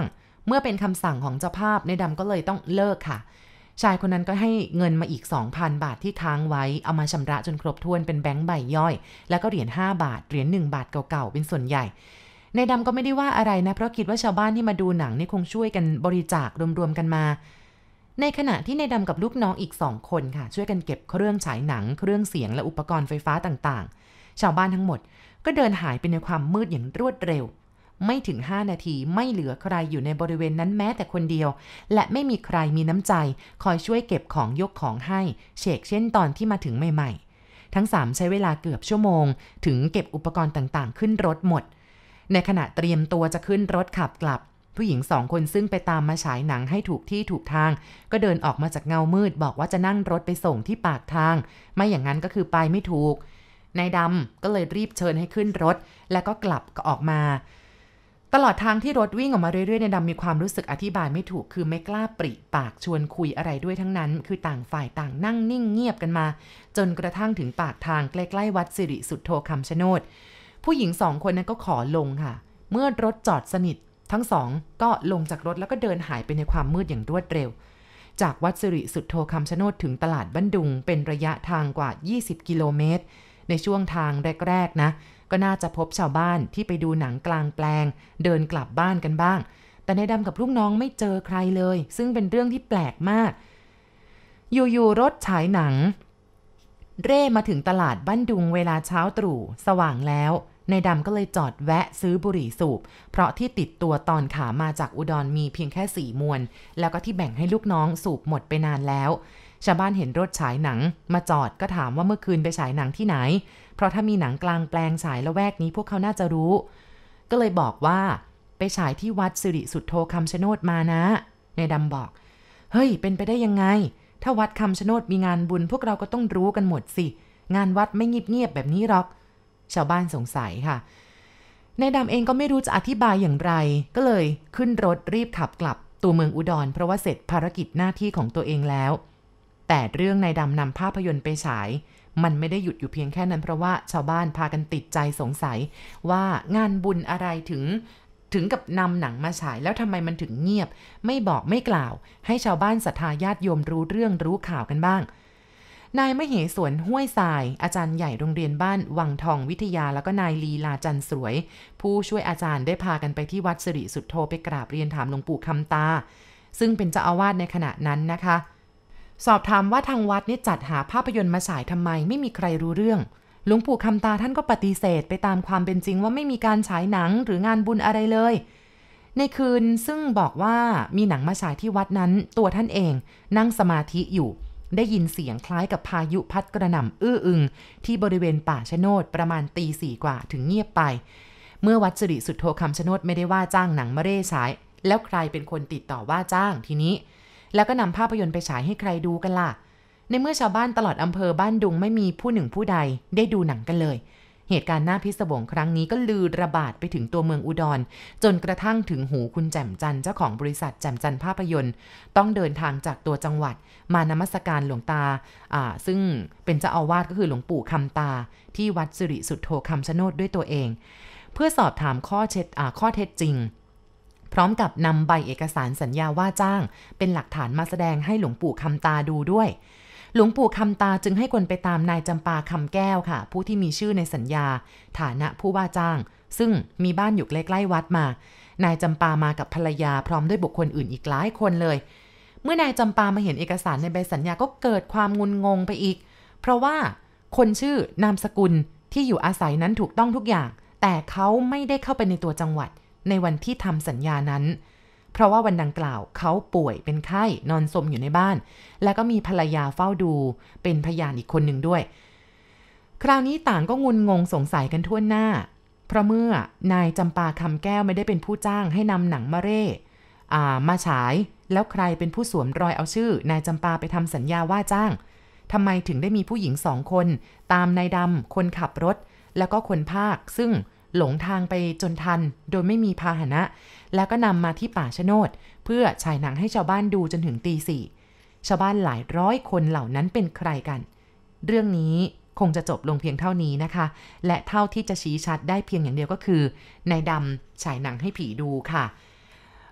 เมื่อเป็นคำสั่งของเจ้าภาพนายดำก็เลยต้องเลิกค่ะชายคนนั้นก็ให้เงินมาอีก สองพัน บาทที่ค้างไว้เอามาชำระจนครบถ้วนเป็นแบงค์ใบย่อยแล้วก็เหรียญห้าบาทเหรียญหนึ่งบาทเก่าๆเป็นส่วนใหญ่นายดำก็ไม่ได้ว่าอะไรนะเพราะคิดว่าชาวบ้านที่มาดูหนังนี่คงช่วยกันบริจาครวมๆกันมาในขณะที่นายดำกับลูกน้องอีกสองคนค่ะช่วยกันเก็บเครื่องฉายหนังเครื่องเสียงและอุปกรณ์ไฟฟ้าต่างๆชาวบ้านทั้งหมดก็เดินหายไปในความมืดอย่างรวดเร็วไม่ถึงห้านาทีไม่เหลือใครอยู่ในบริเวณนั้นแม้แต่คนเดียวและไม่มีใครมีน้ำใจคอยช่วยเก็บของยกของให้เชกเช่นตอนที่มาถึงใหม่ๆทั้งสามใช้เวลาเกือบชั่วโมงถึงเก็บอุปกรณ์ต่างๆขึ้นรถหมดในขณะเตรียมตัวจะขึ้นรถขับกลับผู้หญิงสองคนซึ่งไปตามมาฉายหนังให้ถูกที่ถูกทางก็เดินออกมาจากเงามืดบอกว่าจะนั่งรถไปส่งที่ปากทางไม่อย่างนั้นก็คือไปไม่ถูกนายดำก็เลยรีบเชิญให้ขึ้นรถแล้วก็กลับก็ออกมาตลอดทางที่รถวิ่งออกมาเรื่อยๆนายดำมีความรู้สึกอธิบายไม่ถูกคือไม่กล้าปริปากชวนคุยอะไรด้วยทั้งนั้นคือต่างฝ่ายต่างนั่งนิ่งเงียบกันมาจนกระทั่งถึงปากทางใกล้ๆวัดสิริสุทโธคำชะโนดผู้หญิงสองคนนั้นก็ขอลงค่ะเมื่อรถจอดสนิททั้งสองก็ลงจากรถแล้วก็เดินหายไปในความมืดอย่างรวดเร็วจากวัดสิริสุทโธคำชะโนดถึงตลาดบ้านดุงเป็นระยะทางกว่ายี่สิบกิโลเมตรในช่วงทางแรกๆนะก็น่าจะพบชาวบ้านที่ไปดูหนังกลางแปลงเดินกลับบ้านกันบ้างแต่นายดำกับลูกน้องไม่เจอใครเลยซึ่งเป็นเรื่องที่แปลกมากอยู่ๆรถฉายหนังเร่มาถึงตลาดบ้านดุงเวลาเช้าตรู่สว่างแล้วนายดำก็เลยจอดแวะซื้อบุหรี่สูบเพราะที่ติดตัวตอนขามาจากอุดรมีเพียงแค่สี่มวนแล้วก็ที่แบ่งให้ลูกน้องสูบหมดไปนานแล้วชาวบ้านเห็นรถฉายหนังมาจอดก็ถามว่าเมื่อคืนไปฉายหนังที่ไหนเพราะถ้ามีหนังกลางแปลงฉายละแวกนี้พวกเขาน่าจะรู้ก็เลยบอกว่าไปฉายที่วัดสิริสุทโธคำชะโนดมานะนายดำบอกเฮ้ยเป็นไปได้ยังไงถ้าวัดคำชะโนดมีงานบุญพวกเราก็ต้องรู้กันหมดสิงานวัดไม่เงียบๆแบบนี้หรอกชาวบ้านสงสัยค่ะนายดำเองก็ไม่รู้จะอธิบายอย่างไรก็เลยขึ้นรถรีบขับกลับตัวเมืองอุดรเพราะว่าเสร็จภารกิจหน้าที่ของตัวเองแล้วแต่เรื่องนายดำนำภาพยนตร์ไปฉายมันไม่ได้หยุดอยู่เพียงแค่นั้นเพราะว่าชาวบ้านพากันติดใจสงสัยว่างานบุญอะไรถึงถึงกับนำหนังมาฉายแล้วทำไมมันถึงเงียบไม่บอกไม่กล่าวให้ชาวบ้านศรัทธาญาติโยมรู้เรื่องรู้ข่าวกันบ้างนายมเหสวนห้วยทรายอาจารย์ใหญ่โรงเรียนบ้านวังทองวิทยาแล้วก็นายลีลาจันทร์สวยผู้ช่วยอาจารย์ได้พากันไปที่วัดสิริสุทโธไปกราบเรียนถามหลวงปู่คำตาซึ่งเป็นเจ้าอาวาสในขณะนั้นนะคะสอบถามว่าทางวัดนี่จัดหาภาพยนตร์มาฉายทำไมไม่มีใครรู้เรื่องหลวงปู่คำตาท่านก็ปฏิเสธไปตามความเป็นจริงว่าไม่มีการฉายหนังหรืองานบุญอะไรเลยในคืนซึ่งบอกว่ามีหนังมาฉายที่วัดนั้นตัวท่านเองนั่งสมาธิอยู่ได้ยินเสียงคล้ายกับพายุพัดกระหน่ำอื้ออึงที่บริเวณป่าชะโนดประมาณตีสี่กว่าถึงเงียบไปเมื่อวัดสิริสุทโธคำชะโนดไม่ได้ว่าจ้างหนังมาเร่ฉายแล้วใครเป็นคนติดต่อว่าจ้างทีนี้แล้วก็นำภาพยนตร์ไปฉายให้ใครดูกันล่ะในเมื่อชาวบ้านตลอดอำเภอบ้านดุงไม่มีผู้หนึ่งผู้ใดได้ดูหนังกันเลยเหตุการณ์น่าพิศวงครั้งนี้ก็ลือระบาดไปถึงตัวเมืองอุดรจนกระทั่งถึงหูคุณแจ่มจันทร์เจ้าของบริษัทแจ่มจันทร์ภาพยนตร์ต้องเดินทางจากตัวจังหวัดมานมัสการหลวงตาอ่าซึ่งเป็นเจ้าอาวาสก็คือหลวงปู่คำตาที่วัดสิริสุทโธคำชะโนดด้วยตัวเองเพื่อสอบถามข้อเท็จอ่าข้อเท็จจริงพร้อมกับนำใบเอกสารสัญญาว่าจ้างเป็นหลักฐานมาแสดงให้หลวงปู่คำตาดูด้วยหลวงปู่คำตาจึงให้คนไปตามนายจำปาคำแก้วค่ะผู้ที่มีชื่อในสัญญาฐานะผู้ว่าจ้างซึ่งมีบ้านอยู่ใกล้ๆวัดมานายจำปามากับภรรยาพร้อมด้วยบุคคลอื่นอีกหลายคนเลยเมื่อนายจำปามาเห็นเอกสารในใบสัญญาก็เกิดความงุนงงไปอีกเพราะว่าคนชื่อนามสกุลที่อยู่อาศัยนั้นถูกต้องทุกอย่างแต่เขาไม่ได้เข้าไปในตัวจังหวัดในวันที่ทำสัญญานั้นเพราะว่าวันดังกล่าวเขาป่วยเป็นไข้นอนสมอยู่ในบ้านแล้วก็มีภรรยาเฝ้าดูเป็นพยานอีกคนหนึ่งด้วยคราวนี้ต่างก็งุนงงสงสัยกันทั่วหน้าเพราะเมื่อนายจำปาคำแก้วไม่ได้เป็นผู้จ้างให้นำหนังมาเร่อ่ามาฉายแล้วใครเป็นผู้สวมรอยเอาชื่อนายจำปาไปทำสัญญาว่าจ้างทำไมถึงได้มีผู้หญิงสองคนตามนายดำคนขับรถแล้วก็คนพากย์ซึ่งหลงทางไปจนทันโดยไม่มีพาหนะแล้วก็นำมาที่ป่าชะโนดเพื่อฉายหนังให้ชาวบ้านดูจนถึงตีสี่ชาวบ้านหลายร้อยคนเหล่านั้นเป็นใครกันเรื่องนี้คงจะจบลงเพียงเท่านี้นะคะและเท่าที่จะชี้ชัดได้เพียงอย่างเดียวก็คือนายดำฉายหนังให้ผีดูค่ะ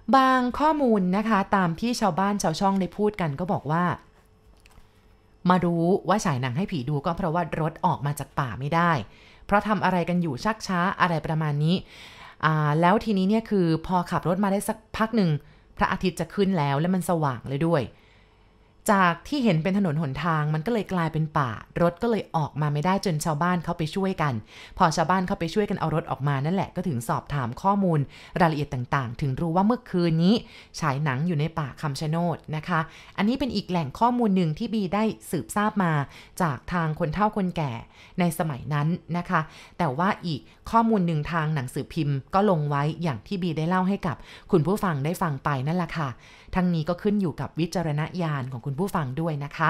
บางข้อมูลนะคะตามที่ชาวบ้านชาวช่องได้พูดกันก็บอกว่ามารู้ว่าฉายหนังให้ผีดูก็เพราะว่ารถออกมาจากป่าไม่ได้เพราะทำอะไรกันอยู่ชักช้าอะไรประมาณนี้อ่าแล้วทีนี้เนี่ยคือพอขับรถมาได้สักพักหนึ่งพระอาทิตย์จะขึ้นแล้วและมันสว่างเลยด้วยจากที่เห็นเป็นถนนหนทางมันก็เลยกลายเป็นป่ารถก็เลยออกมาไม่ได้จนชาวบ้านเข้าไปช่วยกันพอชาวบ้านเข้าไปช่วยกันเอารถออกมานั่นแหละก็ถึงสอบถามข้อมูลรายละเอียดต่างๆถึงรู้ว่าเมื่อคืนนี้ฉายหนังอยู่ในป่าคำชะโนดนะคะอันนี้เป็นอีกแหล่งข้อมูลหนึ่งที่บีได้สืบทราบมาจากทางคนเฒ่าคนแก่ในสมัยนั้นนะคะแต่ว่าอีกข้อมูลหนึ่งทางหนังสือพิมพ์ก็ลงไว้อย่างที่บีได้เล่าให้กับคุณผู้ฟังได้ฟังไปนั่นแหละค่ะทั้งนี้ก็ขึ้นอยู่กับวิจารณญาณของคุณผู้ฟังด้วยนะคะ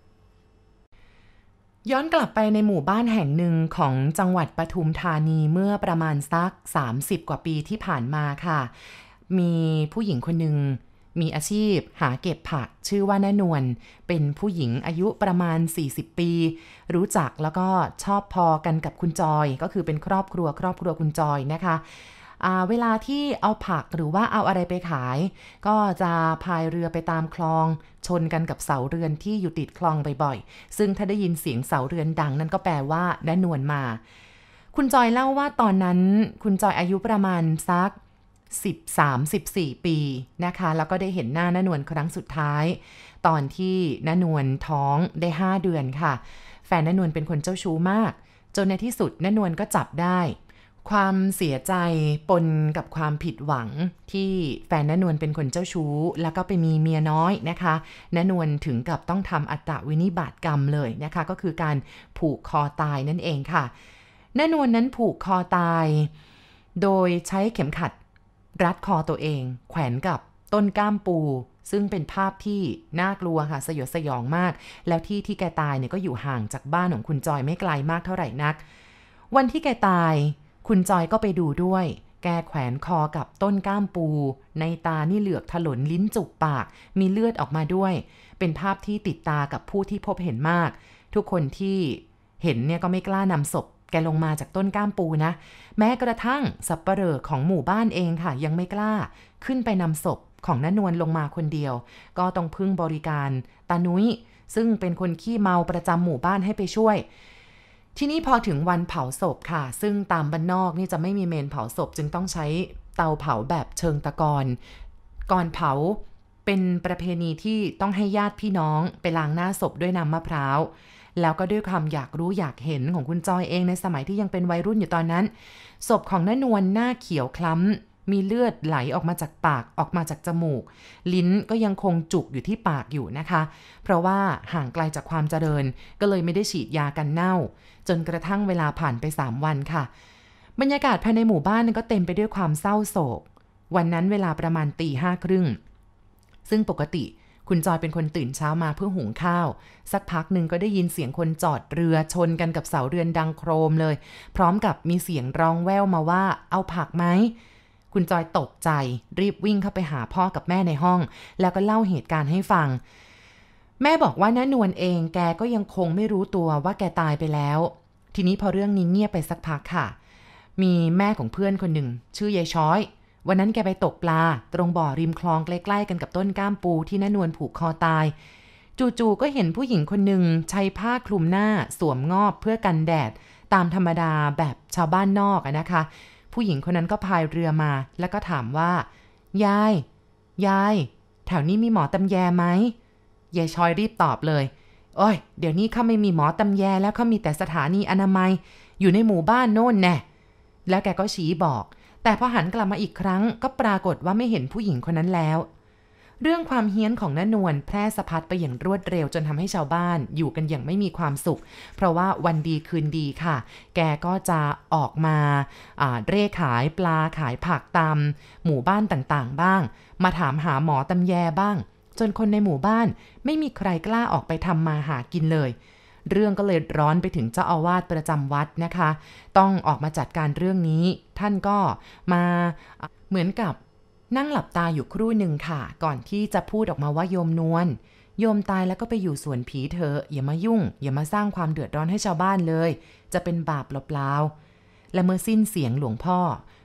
ย้อนกลับไปในหมู่บ้านแห่งหนึ่งของจังหวัดปทุมธานีเมื่อประมาณสักสามสิบกว่าปีที่ผ่านมาค่ะมีผู้หญิงคนหนึ่งมีอาชีพหาเก็บผักชื่อว่าน้านวลเป็นผู้หญิงอายุประมาณสี่สิบปีรู้จักแล้วก็ชอบพอกันกับคุณจอยก็คือเป็นครอบครัวครอบครัวคุณจอยนะคะเวลาที่เอาผักหรือว่าเอาอะไรไปขายก็จะพายเรือไปตามคลองชนกันกับเสาเรือนที่อยู่ติดคลองบ่อยๆซึ่งถ้าได้ยินเสียงเสาเรือนดังนั่นก็แปลว่าน้านวลมาคุณจอยเล่าว่าตอนนั้นคุณจอยอายุประมาณสักสิบสาม สิบสี่ปีนะคะแล้วก็ได้เห็นหน้าน้านวลครั้งสุดท้ายตอนที่น้านวลท้องได้ห้าเดือนค่ะแฟนน้านวลเป็นคนเจ้าชู้มากจนในที่สุดน้านวลก็จับได้ความเสียใจปนกับความผิดหวังที่แฟนน้านวลเป็นคนเจ้าชู้แล้วก็ไปมีเมียน้อยนะคะน้านวลถึงกับต้องทำอัตวินิบาตกรรมเลยนะคะก็คือการผูกคอตายนั่นเองค่ะน้านวลนั้นผูกคอตายโดยใช้เข็มขัดรัดคอตัวเองแขวนกับต้นก้ามปูซึ่งเป็นภาพที่น่ากลัวค่ะสยดสยองมากแล้วที่ที่แกตายเนี่ยก็อยู่ห่างจากบ้านของคุณจอยไม่ไกลมากเท่าไหร่นักวันที่แกตายคุณจอยก็ไปดูด้วยแกแขวนคอกับต้นก้ามปูในตานี่เหลือกถลนลิ้นจุกปากมีเลือดออกมาด้วยเป็นภาพที่ติดตากับผู้ที่พบเห็นมากทุกคนที่เห็นเนี่ยก็ไม่กล้านำศพแกลงมาจากต้นก้ามปูนะแม้กระทั่งสับปเหร่อของหมู่บ้านเองค่ะยังไม่กล้าขึ้นไปนำศพของน้านวลลงมาคนเดียวก็ต้องพึ่งบริการตานุ้ยซึ่งเป็นคนขี้เมาประจำหมู่บ้านให้ไปช่วยทีนี้พอถึงวันเผาศพค่ะซึ่งตามบ้านนอกนี่จะไม่มีเมนเผาศพจึงต้องใช้เตาเผาแบบเชิงตะกอนก่อนเผาเป็นประเพณีที่ต้องให้ญาติพี่น้องไปล้างหน้าศพด้วยน้ำมะพร้าวแล้วก็ด้วยความอยากรู้อยากเห็นของคุณจอยเองในสมัยที่ยังเป็นวัยรุ่นอยู่ตอนนั้นศพของน้านวลหน้าเขียวคล้ำมีเลือดไหลออกมาจากปากออกมาจากจมูกลิ้นก็ยังคงจุกอยู่ที่ปากอยู่นะคะเพราะว่าห่างไกลจากความเจริญก็เลยไม่ได้ฉีดยากันเน่าจนกระทั่งเวลาผ่านไปสามวันค่ะบรรยากาศภายในหมู่บ้านก็เต็มไปด้วยความเศร้าโศกวันนั้นเวลาประมาณตีห้าครึ่งซึ่งปกติคุณจอยเป็นคนตื่นเช้ามาเพื่อหุงข้าวสักพักหนึ่งก็ได้ยินเสียงคนจอดเรือชนกันกับเสาเรือนดังโครมเลยพร้อมกับมีเสียงร้องแว่วมาว่าเอาผักไหมคุณจอยตกใจรีบวิ่งเข้าไปหาพ่อกับแม่ในห้องแล้วก็เล่าเหตุการณ์ให้ฟังแม่บอกว่าน้านวลเองแกก็ยังคงไม่รู้ตัวว่าแกตายไปแล้วทีนี้พอเรื่องนี้เงียบไปสักพักค่ะมีแม่ของเพื่อนคนหนึ่งชื่อยายช้อยวันนั้นแกไปตกปลาตรงบ่อริมคลองใกล้ๆกันกับต้นก้ามปูที่น้านวลผูกคอตายจู่ๆก็เห็นผู้หญิงคนหนึ่งใช้ผ้าคลุมหน้าสวมงอบเพื่อกันแดดตามธรรมดาแบบชาวบ้านนอกนะคะผู้หญิงคนนั้นก็พายเรือมาแล้วก็ถามว่ายายยายแถวนี้มีหมอตำแยไหมยายชอยรีบตอบเลยโอ้ยเดี๋ยวนี้เขาไม่มีหมอตำแยแล้วเขามีแต่สถานีอนามัยอยู่ในหมู่บ้านโน่นแน่แล้วแกก็ชี้บอกแต่พอหันกลับมาอีกครั้งก็ปรากฏว่าไม่เห็นผู้หญิงคนนั้นแล้วเรื่องความเฮี้ยนของน้านวลแพร่สะพัดไปอย่างรวดเร็วจนทำให้ชาวบ้านอยู่กันอย่างไม่มีความสุขเพราะว่าวันดีคืนดีค่ะแกก็จะออกมาเร่ขายปลาขายผักตามหมู่บ้านต่างๆบ้างมาถามหาหมอตำแยบ้างจนคนในหมู่บ้านไม่มีใครกล้าออกไปทำมาหากินเลยเรื่องก็เลยร้อนไปถึงเจ้าอาวาสประจำวัดนะคะต้องออกมาจัดการเรื่องนี้ท่านก็มาเหมือนกับนั่งหลับตาอยู่ครู่หนึ่งค่ะก่อนที่จะพูดออกมาว่าโยมนวลโยมตายแล้วก็ไปอยู่สวนผีเถอะอย่ามายุ่งอย่ามาสร้างความเดือดร้อนให้ชาวบ้านเลยจะเป็นบาปเปล่าๆและเมื่อสิ้นเสียงหลวงพ่อ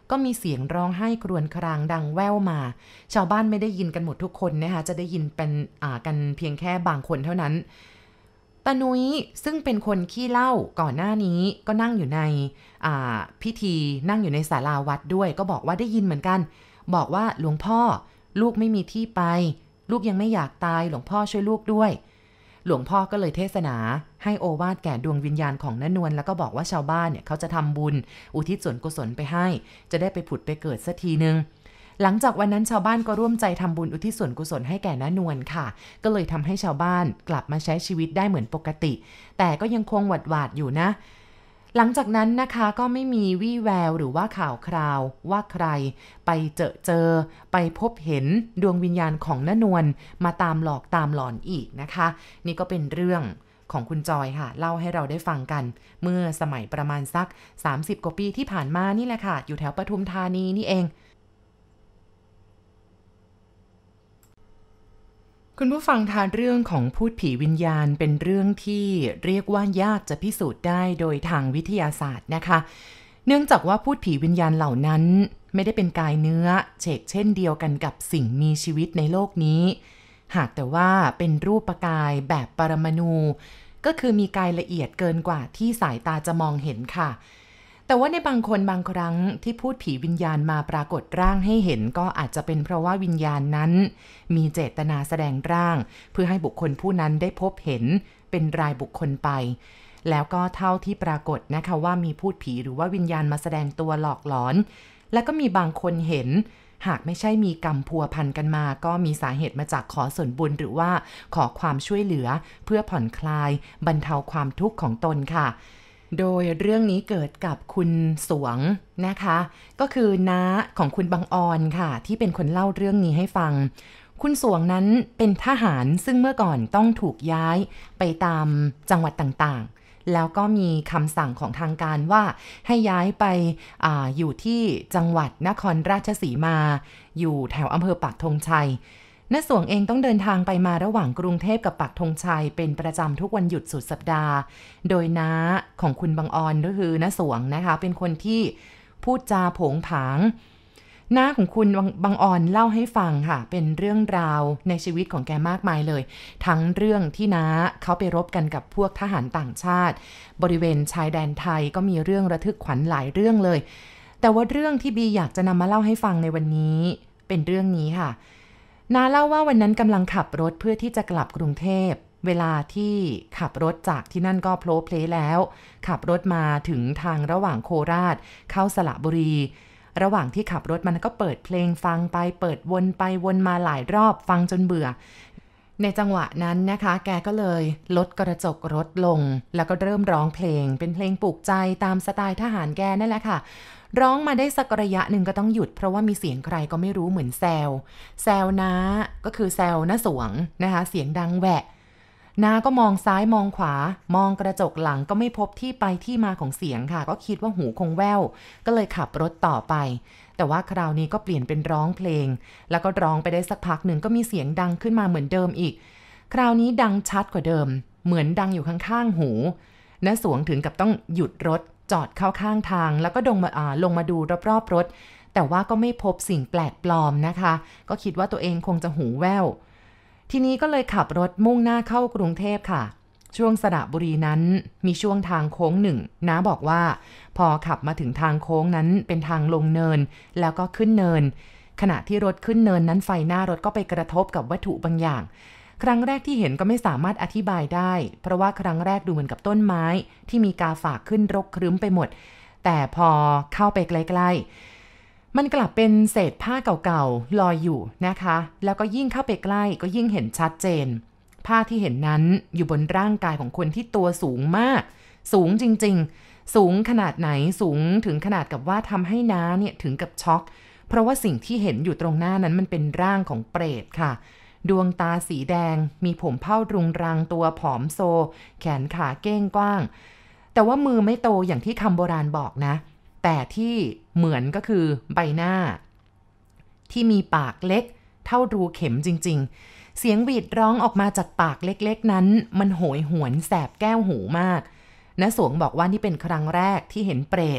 ก็มีเสียงร้องไห้ครวญครางดังแว่วมาชาวบ้านไม่ได้ยินกันหมดทุกคนนะคะจะได้ยินเป็นอ่ากันเพียงแค่บางคนเท่านั้นตานุ้ยซึ่งเป็นคนขี้เล่าก่อนหน้านี้ก็นั่งอยู่ในอ่าพิธีนั่งอยู่ในศาลาวัดด้วยก็บอกว่าได้ยินเหมือนกันบอกว่าหลวงพ่อลูกไม่มีที่ไปลูกยังไม่อยากตายหลวงพ่อช่วยลูกด้วยหลวงพ่อก็เลยเทศนาให้โอวาทแก่ดวงวิญญาณของน้านวลแล้วก็บอกว่าชาวบ้านเนี่ยเขาจะทำบุญอุทิศส่วนกุศลไปให้จะได้ไปผุดไปเกิดสักทีนึงหลังจากวันนั้นชาวบ้านก็ร่วมใจทำบุญอุทิศส่วนกุศลให้แก่น้านวลค่ะก็เลยทำให้ชาวบ้านกลับมาใช้ชีวิตได้เหมือนปกติแต่ก็ยังคงหวาดหวาดอยู่นะหลังจากนั้นนะคะก็ไม่มีวี่แววหรือว่าข่าวคราวว่าใครไปเจอเจอไปพบเห็นดวงวิญญาณของน้านวลมาตามหลอกตามหลอนอีกนะคะนี่ก็เป็นเรื่องของคุณจอยค่ะเล่าให้เราได้ฟังกันเมื่อสมัยประมาณสักสามสิบกว่าปีที่ผ่านมานี่แหละค่ะอยู่แถวปทุมธานีนี่เองคุณผู้ฟังทานเรื่องของพูดผีวิญญาณเป็นเรื่องที่เรียกว่ายากจะพิสูจน์ได้โดยทางวิทยาศาสตร์นะคะเนื่องจากว่าพูดผีวิญญาณเหล่านั้นไม่ได้เป็นกายเนื้อเฉกเช่นเดียวกันกับสิ่งมีชีวิตในโลกนี้หากแต่ว่าเป็นรูปกายแบบปรมาณูก็คือมีกายละเอียดเกินกว่าที่สายตาจะมองเห็นค่ะแต่ว่าในบางคนบางครั้งที่พูดผีวิญญาณมาปรากฏร่างให้เห็นก็อาจจะเป็นเพราะว่าวิญญาณนั้นมีเจตนาแสดงร่างเพื่อให้บุคคลผู้นั้นได้พบเห็นเป็นรายบุคคลไปแล้วก็เท่าที่ปรากฏนะคะว่ามีพูดผีหรือว่าวิญญาณมาแสดงตัวหลอกหลอนและก็มีบางคนเห็นหากไม่ใช่มีกรรมพัวพันกันมาก็มีสาเหตุมาจากขอส่วนบุญหรือว่าขอความช่วยเหลือเพื่อผ่อนคลายบรรเทาความทุกข์ของตนค่ะโดยเรื่องนี้เกิดกับคุณสวงนะคะก็คือน้าของคุณบังออนค่ะที่เป็นคนเล่าเรื่องนี้ให้ฟังคุณสวงนั้นเป็นทหารซึ่งเมื่อก่อนต้องถูกย้ายไปตามจังหวัดต่างๆแล้วก็มีคำสั่งของทางการว่าให้ย้ายไป อ, อยู่ที่จังหวัดนครราชสีมาอยู่แถวอำเภอปักธงชัยณสวงเองต้องเดินทางไปมาระหว่างกรุงเทพกับปักธงชัยเป็นประจำทุกวันหยุดสุดสัปดาห์โดยน้าของคุณบังออนก็คือณสวงนะคะเป็นคนที่พูดจาโผงผางน้าของคุณบังออนเล่าให้ฟังค่ะเป็นเรื่องราวในชีวิตของแกมากมายเลยทั้งเรื่องที่น้าเขาไปรบกันกับพวกทหารต่างชาติบริเวณชายแดนไทยก็มีเรื่องระทึกขวัญหลายเรื่องเลยแต่ว่าเรื่องที่บีอยากจะนำมาเล่าให้ฟังในวันนี้เป็นเรื่องนี้ค่ะน้าเล่าว่าวันนั้นกำลังขับรถเพื่อที่จะกลับกรุงเทพเวลาที่ขับรถจากที่นั่นก็โผล่เพลแล้วขับรถมาถึงทางระหว่างโคราชเข้าสระบุรีระหว่างที่ขับรถมันก็เปิดเพลงฟังไปเปิดวนไปวนมาหลายรอบฟังจนเบื่อในจังหวะนั้นนะคะแกก็เลยลดกระจกรถลงแล้วก็เริ่มร้องเพลงเป็นเพลงปลุกใจตามสไตล์ทหารแกนั่นแหละค่ะร้องมาได้สักระยะหนึ่งก็ต้องหยุดเพราะว่ามีเสียงใครก็ไม่รู้เหมือนแซวแซวน้าก็คือแซวน้าสวงนะคะเสียงดังแหวะน้าก็มองซ้ายมองขวามองกระจกหลังก็ไม่พบที่ไปที่มาของเสียงค่ะก็คิดว่าหูคงแว่วก็เลยขับรถต่อไปแต่ว่าคราวนี้ก็เปลี่ยนเป็นร้องเพลงแล้วก็ร้องไปได้สักพักหนึ่งก็มีเสียงดังขึ้นมาเหมือนเดิมอีกคราวนี้ดังชัดกว่าเดิมเหมือนดังอยู่ข้างๆหูน้าสวงถึงกับต้องหยุดรถจอดเข้าข้างทางแล้วก็ลงมาอ่าลงมาดูรอบๆรถแต่ว่าก็ไม่พบสิ่งแปลกปลอมนะคะก็คิดว่าตัวเองคงจะหูแว่วทีนี้ก็เลยขับรถมุ่งหน้าเข้ากรุงเทพค่ะช่วงสระบุรีนั้นมีช่วงทางโค้งหนึ่งน้าบอกว่าพอขับมาถึงทางโค้งนั้นเป็นทางลงเนินแล้วก็ขึ้นเนินขณะที่รถขึ้นเนินนั้นไฟหน้ารถก็ไปกระทบกับวัตถุบางอย่างครั้งแรกที่เห็นก็ไม่สามารถอธิบายได้เพราะว่าครั้งแรกดูเหมือนกับต้นไม้ที่มีกาฝากขึ้นรกครึ้มไปหมดแต่พอเข้าไปใกล้ๆมันกลับเป็นเศษผ้าเก่าๆลอยอยู่นะคะแล้วก็ยิ่งเข้าไปใกล้ก็ยิ่งเห็นชัดเจนผ้าที่เห็นนั้นอยู่บนร่างกายของคนที่ตัวสูงมากสูงจริงๆสูงขนาดไหนสูงถึงขนาดกับว่าทำให้น้าเนี่ยถึงกับช็อกเพราะว่าสิ่งที่เห็นอยู่ตรงหน้านั้นมันเป็นร่างของเปรตค่ะดวงตาสีแดงมีผมเผ้ารุงรังตัวผอมโซแขนขาเก้งกว้างแต่ว่ามือไม่โตอย่างที่คำโบราณบอกนะแต่ที่เหมือนก็คือใบหน้าที่มีปากเล็กเท่ารูเข็มจริงๆเสียงหวีดร้องออกมาจากปากเล็กๆนั้นมันโหยหวนแสบแก้วหูมากณสวงบอกว่านี่เป็นครั้งแรกที่เห็นเปรต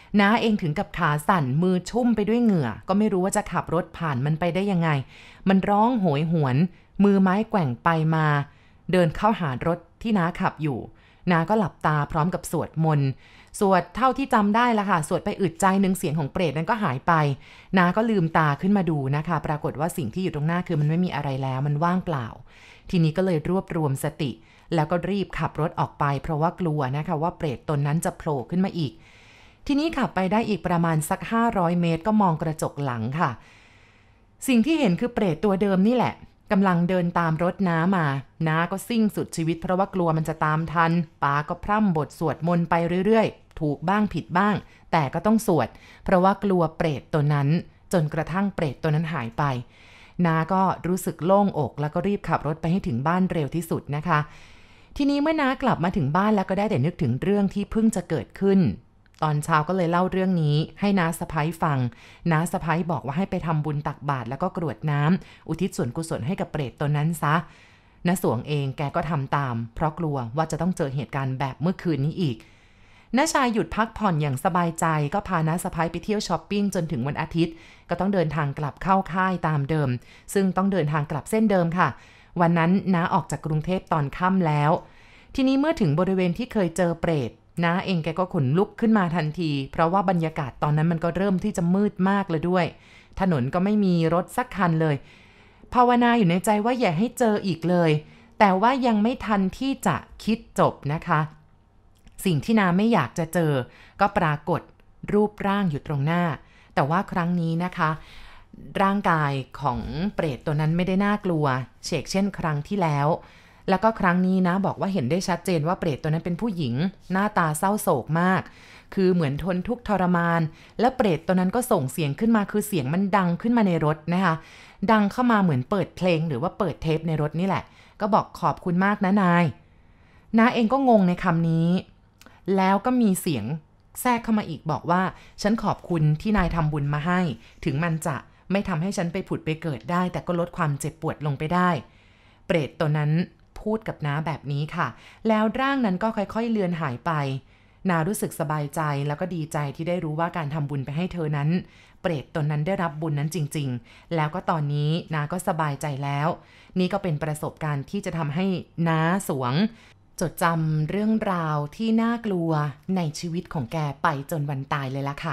น้าเองถึงกับขาสั่นมือชุ่มไปด้วยเหงื่อก็ไม่รู้ว่าจะขับรถผ่านมันไปได้ยังไงมันร้องโหยหวนมือไม้แกว่งไปมาเดินเข้าหารถที่น้าขับอยู่น้าก็หลับตาพร้อมกับสวดมนต์สวดเท่าที่จำได้ละค่ะสวดไปอึดใจหนึ่งเสียงของเปรตนั้นก็หายไปน้าก็ลืมตาขึ้นมาดูนะคะปรากฏว่าสิ่งที่อยู่ตรงหน้าคือมันไม่มีอะไรแล้วมันว่างเปล่าทีนี้ก็เลยรวบรวมสติแล้วก็รีบขับรถออกไปเพราะว่ากลัวนะคะว่าเปรตตนนั้นจะโผล่ขึ้นมาอีกทีนี้ขับไปได้อีกประมาณสักห้าร้อยเมตรก็มองกระจกหลังค่ะสิ่งที่เห็นคือเปรตตัวเดิมนี่แหละกำลังเดินตามรถน้ามาน้าก็ซิ่งสุดชีวิตเพราะว่ากลัวมันจะตามทันป้าก็พร่ำบทสวดมนต์ไปเรื่อยๆถูกบ้างผิดบ้างแต่ก็ต้องสวดเพราะว่ากลัวเปรตตัวนั้นจนกระทั่งเปรตตัวนั้นหายไปน้าก็รู้สึกโล่งอกแล้วก็รีบขับรถไปให้ถึงบ้านเร็วที่สุดนะคะทีนี้เมื่อน้ากลับมาถึงบ้านแล้วก็ได้แต่นึกถึงเรื่องที่เพิ่งจะเกิดขึ้นตอนเช้าก็เลยเล่าเรื่องนี้ให้น้าสะใภ้ฟังน้าสะใภ้บอกว่าให้ไปทำบุญตักบาตรแล้วก็กรวดน้ำอุทิศส่วนกุศลให้กับเปรตตัวนั้นซะน้าสวงเองแกก็ทำตามเพราะกลัวว่าจะต้องเจอเหตุการณ์แบบเมื่อคืนนี้อีกน้าชายหยุดพักผ่อนอย่างสบายใจก็พาน้าสะใภ้ไปเที่ยวช้อปปิ้งจนถึงวันอาทิตย์ก็ต้องเดินทางกลับเข้าค่ายตามเดิมซึ่งต้องเดินทางกลับเส้นเดิมค่ะวันนั้นน้าออกจากกรุงเทพตอนค่ำแล้วทีนี้เมื่อถึงบริเวณที่เคยเจอเปรตน้าเองแกก็ขนลุกขึ้นมาทันทีเพราะว่าบรรยากาศตอนนั้นมันก็เริ่มที่จะมืดมากเลยด้วยถนนก็ไม่มีรถสักคันเลยภาวนาอยู่ในใจว่าอย่าให้เจออีกเลยแต่ว่ายังไม่ทันที่จะคิดจบนะคะสิ่งที่น้าไม่อยากจะเจอก็ปรากฏรูปร่างอยู่ตรงหน้าแต่ว่าครั้งนี้นะคะร่างกายของเปรตตัวนั้นไม่ได้น่ากลัวเฉกเช่นครั้งที่แล้วแล้วก็ครั้งนี้นะบอกว่าเห็นได้ชัดเจนว่าเปรตตัวนั้นเป็นผู้หญิงหน้าตาเศร้าโศกมากคือเหมือนทนทุกข์ทรมานและเปรตตัวนั้นก็ส่งเสียงขึ้นมาคือเสียงมันดังขึ้นมาในรถนะคะดังเข้ามาเหมือนเปิดเพลงหรือว่าเปิดเทปในรถนี่แหละก็บอกขอบคุณมากนะนายน้าเองก็งงในคำนี้แล้วก็มีเสียงแทรกเข้ามาอีกบอกว่าฉันขอบคุณที่นายทำบุญมาให้ถึงมันจะไม่ทำให้ฉันไปผุดไปเกิดได้แต่ก็ลดความเจ็บปวดลงไปได้เปรตตัวนั้นพูดกับน้าแบบนี้ค่ะแล้วร่างนั้นก็ค่อยๆเลือนหายไปน้ารู้สึกสบายใจแล้วก็ดีใจที่ได้รู้ว่าการทำบุญไปให้เธอนั้นเปรตตนนั้นได้รับบุญนั้นจริงๆแล้วก็ตอนนี้น้าก็สบายใจแล้วนี่ก็เป็นประสบการณ์ที่จะทำให้น้าสวงจดจำเรื่องราวที่น่ากลัวในชีวิตของแกไปจนวันตายเลยล่ะค่ะ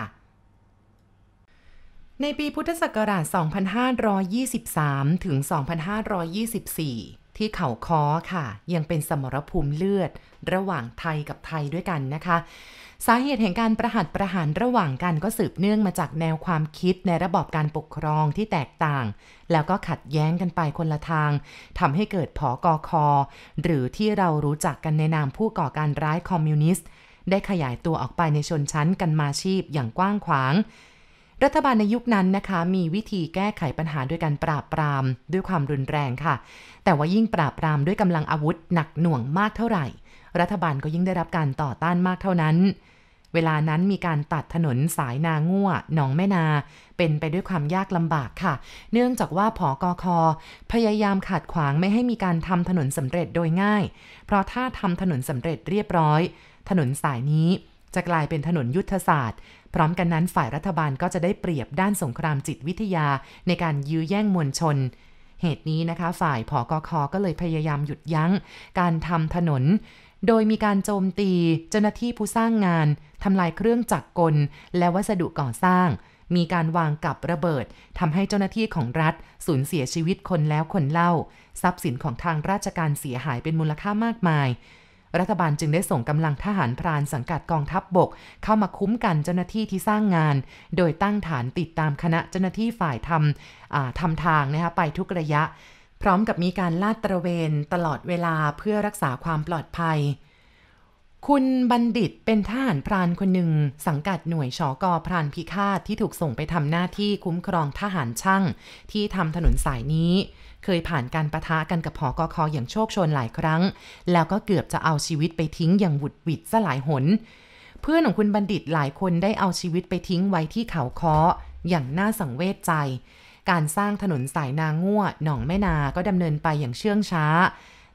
ในปีพุทธศักราช สองพันห้าร้อยยี่สิบสาม ถึง สองพันห้าร้อยยี่สิบสี่ ที่เขาค้อค่ะยังเป็นสมรภูมิเลือดระหว่างไทยกับไทยด้วยกันนะคะสาเหตุแห่งการประหัตประหารระหว่างกันก็สืบเนื่องมาจากแนวความคิดในระบอบการปกครองที่แตกต่างแล้วก็ขัดแย้งกันไปคนละทางทำให้เกิดผกค.หรือที่เรารู้จักกันในนามผู้ก่อการร้ายคอมมิวนิสต์ได้ขยายตัวออกไปในชนชั้นกันมาชีพอย่างกว้างขวางรัฐบาลในยุคนั้นนะคะมีวิธีแก้ไขปัญหาด้วยการปราบปรามด้วยความรุนแรงค่ะแต่ว่ายิ่งปราบปรามด้วยกำลังอาวุธหนักหน่วงมากเท่าไหร่รัฐบาลก็ยิ่งได้รับการต่อต้านมากเท่านั้นเวลานั้นมีการตัดถนนสายนาง่วหนองแม่นาเป็นไปด้วยความยากลำบากค่ะเนื่องจากว่าผกค.พยายามขัดขวางไม่ให้มีการทำถนนสำเร็จโดยง่ายเพราะถ้าทำถนนสำเร็จเรียบร้อยถนนสายนี้จะกลายเป็นถนนยุทธศาสตร์พร้อมกันนั้นฝ่ายรัฐบาลก็จะได้เปรียบด้านสงครามจิตวิทยาในการยื้อแย่งมวลชนเหตุนี้นะคะฝ่ายผกค.ก็เลยพยายามหยุดยั้งการทำถนนโดยมีการโจมตีเจ้าหน้าที่ผู้สร้างงานทำลายเครื่องจักรกลและวัสดุก่อสร้างมีการวางกับระเบิดทำให้เจ้าหน้าที่ของรัฐสูญเสียชีวิตคนแล้วคนเล่าทรัพย์สินของทางราชการเสียหายเป็นมูลค่ามากมายรัฐบาลจึงได้ส่งกำลังทหารพรานสังกัดกองทัพบกเข้ามาคุ้มกันเจ้าหน้าที่ที่สร้างงานโดยตั้งฐานติดตามคณะเจ้าหน้าที่ฝ่ายทำทำทางนะคะไปทุกระยะพร้อมกับมีการลาดตระเวนตลอดเวลาเพื่อรักษาความปลอดภัยคุณบัณฑิตเป็นทหารพรานคนหนึ่งสังกัดหน่วยชก.พรานพิฆาตที่ถูกส่งไปทำหน้าที่คุ้มครองทหารช่างที่ทำถนนสายนี้เคยผ่านการปะทะกันกับผกค.อย่างโชคโชนหลายครั้งแล้วก็เกือบจะเอาชีวิตไปทิ้งอย่างหวุดหวิดซะหลายหนเพื่อนของคุณบัณฑิตหลายคนได้เอาชีวิตไปทิ้งไว้ที่เขาค้ออย่างน่าสังเวชใจการสร้างถนนสายนาง่วหนองแม่นาก็ดำเนินไปอย่างเชื่องช้า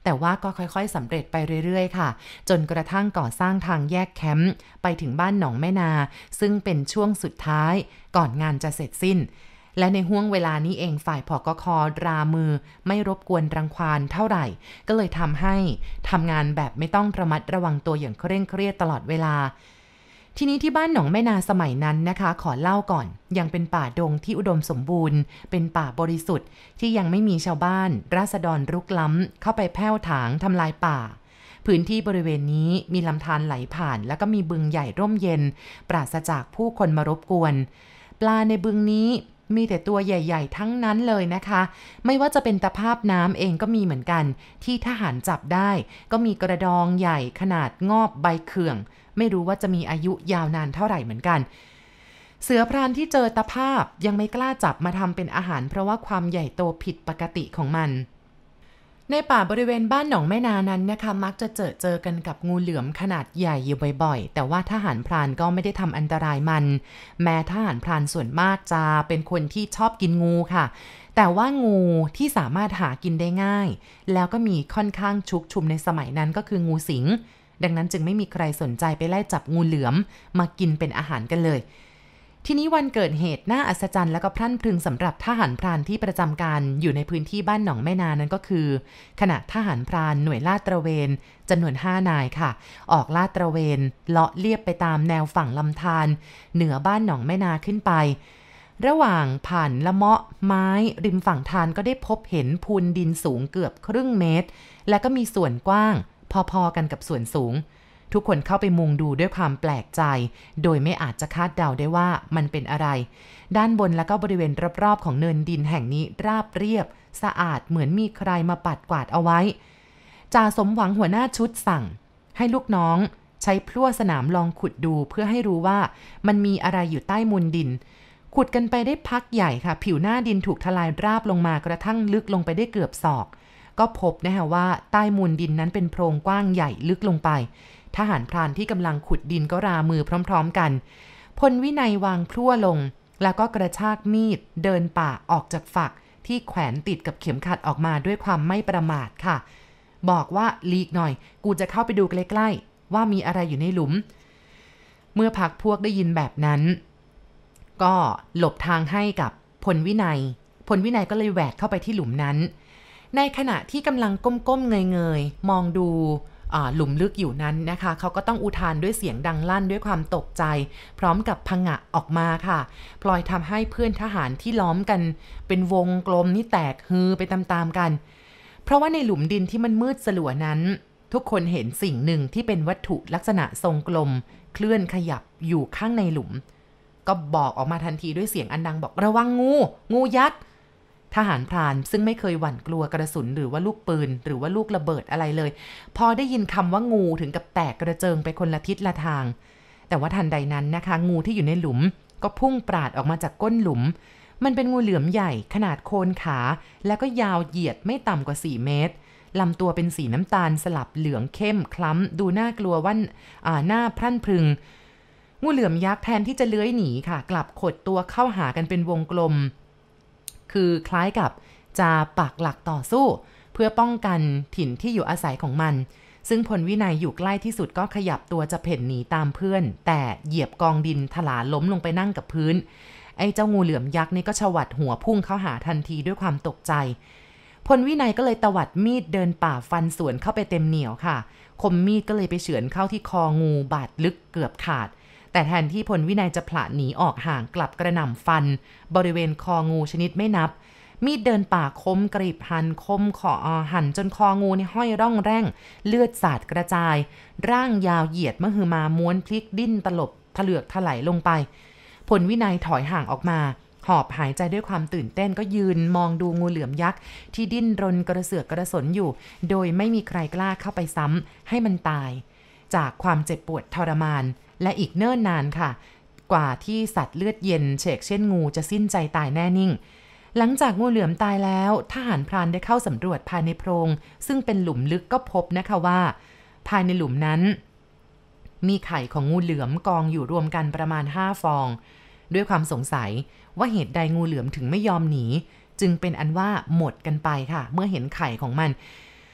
แต่ว่าก็ค่อยๆสำเร็จไปเรื่อยๆค่ะจนกระทั่งก่อสร้างทางแยกแคมป์ไปถึงบ้านหนองแม่นาซึ่งเป็นช่วงสุดท้ายก่อนงานจะเสร็จสิ้นและในห้วงเวลานี้เองฝ่ายผกค.รามือไม่รบกวนรังควานเท่าไหร่ก็เลยทำให้ทำงานแบบไม่ต้องระมัดระวังตัวอย่างเคร่งเครียดตลอดเวลาทีนี้ที่บ้านหนองแม่นาสมัยนั้นนะคะขอเล่าก่อนยังเป็นป่าดงที่อุดมสมบูรณ์เป็นป่าบริสุทธิ์ที่ยังไม่มีชาวบ้านราษฎรรุกล้ำเข้าไปแผ่วถางทำลายป่าพื้นที่บริเวณนี้มีลำธารไหลผ่านแล้วก็มีบึงใหญ่ร่มเย็นปราศจากผู้คนมารบกวนปลาในบึงนี้มีแต่ตัวใหญ่ๆทั้งนั้นเลยนะคะไม่ว่าจะเป็นตะภาพน้ำเองก็มีเหมือนกันที่ทหารจับได้ก็มีกระดองใหญ่ขนาดงอบใบเขื่องไม่รู้ว่าจะมีอายุยาวนานเท่าไหร่เหมือนกันเสือพรานที่เจอตะภาพยังไม่กล้าจับมาทำเป็นอาหารเพราะว่าความใหญ่โตผิดปกติของมันในป่าบริเวณบ้านหนองแม่นานั้นนะคะมักจะเจอเจอกันกับงูเหลือมขนาดใหญ่อยู่บ่อยๆแต่ว่าทหารพรานก็ไม่ได้ทำอันตรายมันแม้ทหารพรานส่วนมากจะเป็นคนที่ชอบกินงูค่ะแต่ว่างูที่สามารถหากินได้ง่ายแล้วก็มีค่อนข้างชุกชุมในสมัยนั้นก็คืองูสิงดังนั้นจึงไม่มีใครสนใจไปไล่จับงูเหลือมมากินเป็นอาหารกันเลยทีนี้วันเกิดเหตุน่าอัศจรรย์และก็พรั่นพรึงสำหรับทหารพรานที่ประจำการอยู่ในพื้นที่บ้านหนองแม่นานั้นก็คือขณะทหารพรานหน่วยลาดตระเวนจำนวนห้านายค่ะออกลาดตระเวนเลาะเลียบไปตามแนวฝั่งลำธารเหนือบ้านหนองแม่นาขึ้นไประหว่างผ่านละเมาะไม้ริมฝั่งธารก็ได้พบเห็นพูนดินสูงเกือบครึ่งเมตรและก็มีส่วนกว้างพอๆกันกับส่วนสูงทุกคนเข้าไปมุงดูด้วยความแปลกใจโดยไม่อาจจะคาดเดาได้ว่ามันเป็นอะไรด้านบนและก็บริเวณรอบๆของเนินดินแห่งนี้ราบเรียบสะอาดเหมือนมีใครมาปัดกวาดเอาไว้จ่าสมหวังหัวหน้าชุดสั่งให้ลูกน้องใช้พลั่วสนามลองขุดดูเพื่อให้รู้ว่ามันมีอะไรอยู่ใต้มูลดินขุดกันไปได้พักใหญ่ค่ะผิวหน้าดินถูกทลายราบลงมากระทั่งลึกลงไปได้เกือบศอกก็พบนะคะว่าใต้มูลดินนั้นเป็นโพรงกว้างใหญ่ลึกลงไปทหารพรานที่กำลังขุดดินก็รามือพร้อมๆกันพลวินัยวางพลั่วลงแล้วก็กระชากมีดเดินป่าออกจากฝักที่แขวนติดกับเข็มขัดออกมาด้วยความไม่ประมาทค่ะบอกว่าหลีกหน่อยกูจะเข้าไปดูใกล้ๆว่ามีอะไรอยู่ในหลุมเมื่อพักพวกได้ยินแบบนั้นก็หลบทางให้กับพลวินัยพลวินัยก็เลยแหวกเข้าไปที่หลุมนั้นในขณะที่กำลังก้มๆเงยๆมองดูหลุมลึกอยู่นั้นนะคะเขาก็ต้องอุทานด้วยเสียงดังลั่นด้วยความตกใจพร้อมกับผงะออกมาค่ะพลอยทำให้เพื่อนทหารที่ล้อมกันเป็นวงกลมนี่แตกฮือไปตามๆกันเพราะว่าในหลุมดินที่มันมืดสลัวนั้นทุกคนเห็นสิ่งหนึ่งที่เป็นวัตถุลักษณะทรงกลมเคลื่อนขยับอยู่ข้างในหลุมก็บอกออกมาทันทีด้วยเสียงอันดังบอกระวังงูงูยักษ์ทหารพรานซึ่งไม่เคยหวั่นกลัวกระสุนหรือว่าลูกปืนหรือว่าลูกระเบิดอะไรเลยพอได้ยินคำว่างูถึงกับแตกกระเจิงไปคนละทิศละทางแต่ว่าทันใดนั้นนะคะงูที่อยู่ในหลุมก็พุ่งปราดออกมาจากก้นหลุมมันเป็นงูเหลือมใหญ่ขนาดโคนขาแล้วก็ยาวเหยียดไม่ต่ำกว่าสี่เมตรลำตัวเป็นสีน้ำตาลสลับเหลืองเข้มคล้ำดูน่ากลัวว่าอ่าหน้าพรั่นพรึงงูเหลือมยักษ์แทนที่จะเลื้อยหนีค่ะกลับขดตัวเข้าหากันเป็นวงกลมคือคล้ายกับจะปักหลักต่อสู้เพื่อป้องกันถิ่นที่อยู่อาศัยของมันซึ่งพลวินัยอยู่ใกล้ที่สุดก็ขยับตัวจะเพ่นหนีตามเพื่อนแต่เหยียบกองดินถลาล้มลงไปนั่งกับพื้นไอ้เจ้างูเหลือมยักษ์นี่ก็ฉวัดหัวพุ่งเข้าหาทันทีด้วยความตกใจพลวินัยก็เลยตวัดมีดเดินป่าฟันสวนเข้าไปเต็มเหนียวค่ะคมมีดก็เลยไปเฉือนเข้าที่คองูบาดลึกเกือบขาดแต่แทนที่พลวินัยจะผละหนีออกห่างกลับกระหน่ำฟันบริเวณคองูชนิดไม่นับมีดเดินป่าคมกรีบหั่นคมขอหั่นจนคองูนี่ห้อยร่องแร่งเลือดสาดกระจายร่างยาวเหยียดมหึมาม้วนพลิกดิ้นตลบถลือกถลายลงไปพลวินัยถอยห่างออกมาหอบหายใจด้วยความตื่นเต้นก็ยืนมองดูงูเหลือมยักษ์ที่ดิ้นรนกระเสือกกระสนอยู่โดยไม่มีใครกล้าเข้าไปซ้ำให้มันตายจากความเจ็บปวดทรมานและอีกเนิ่นนานค่ะกว่าที่สัตว์เลือดเย็นเฉกเช่นงูจะสิ้นใจตายแน่นิ่งหลังจากงูเหลือมตายแล้วทหารพรานได้เข้าสำรวจภายในโพรงซึ่งเป็นหลุมลึกก็พบนะคะว่าภายในหลุมนั้นมีไข่ของงูเหลือมกองอยู่รวมกันประมาณห้าฟองด้วยความสงสัยว่าเหตุใดงูเหลือมถึงไม่ยอมหนีจึงเป็นอันว่าหมดกันไปค่ะเมื่อเห็นไข่ของมัน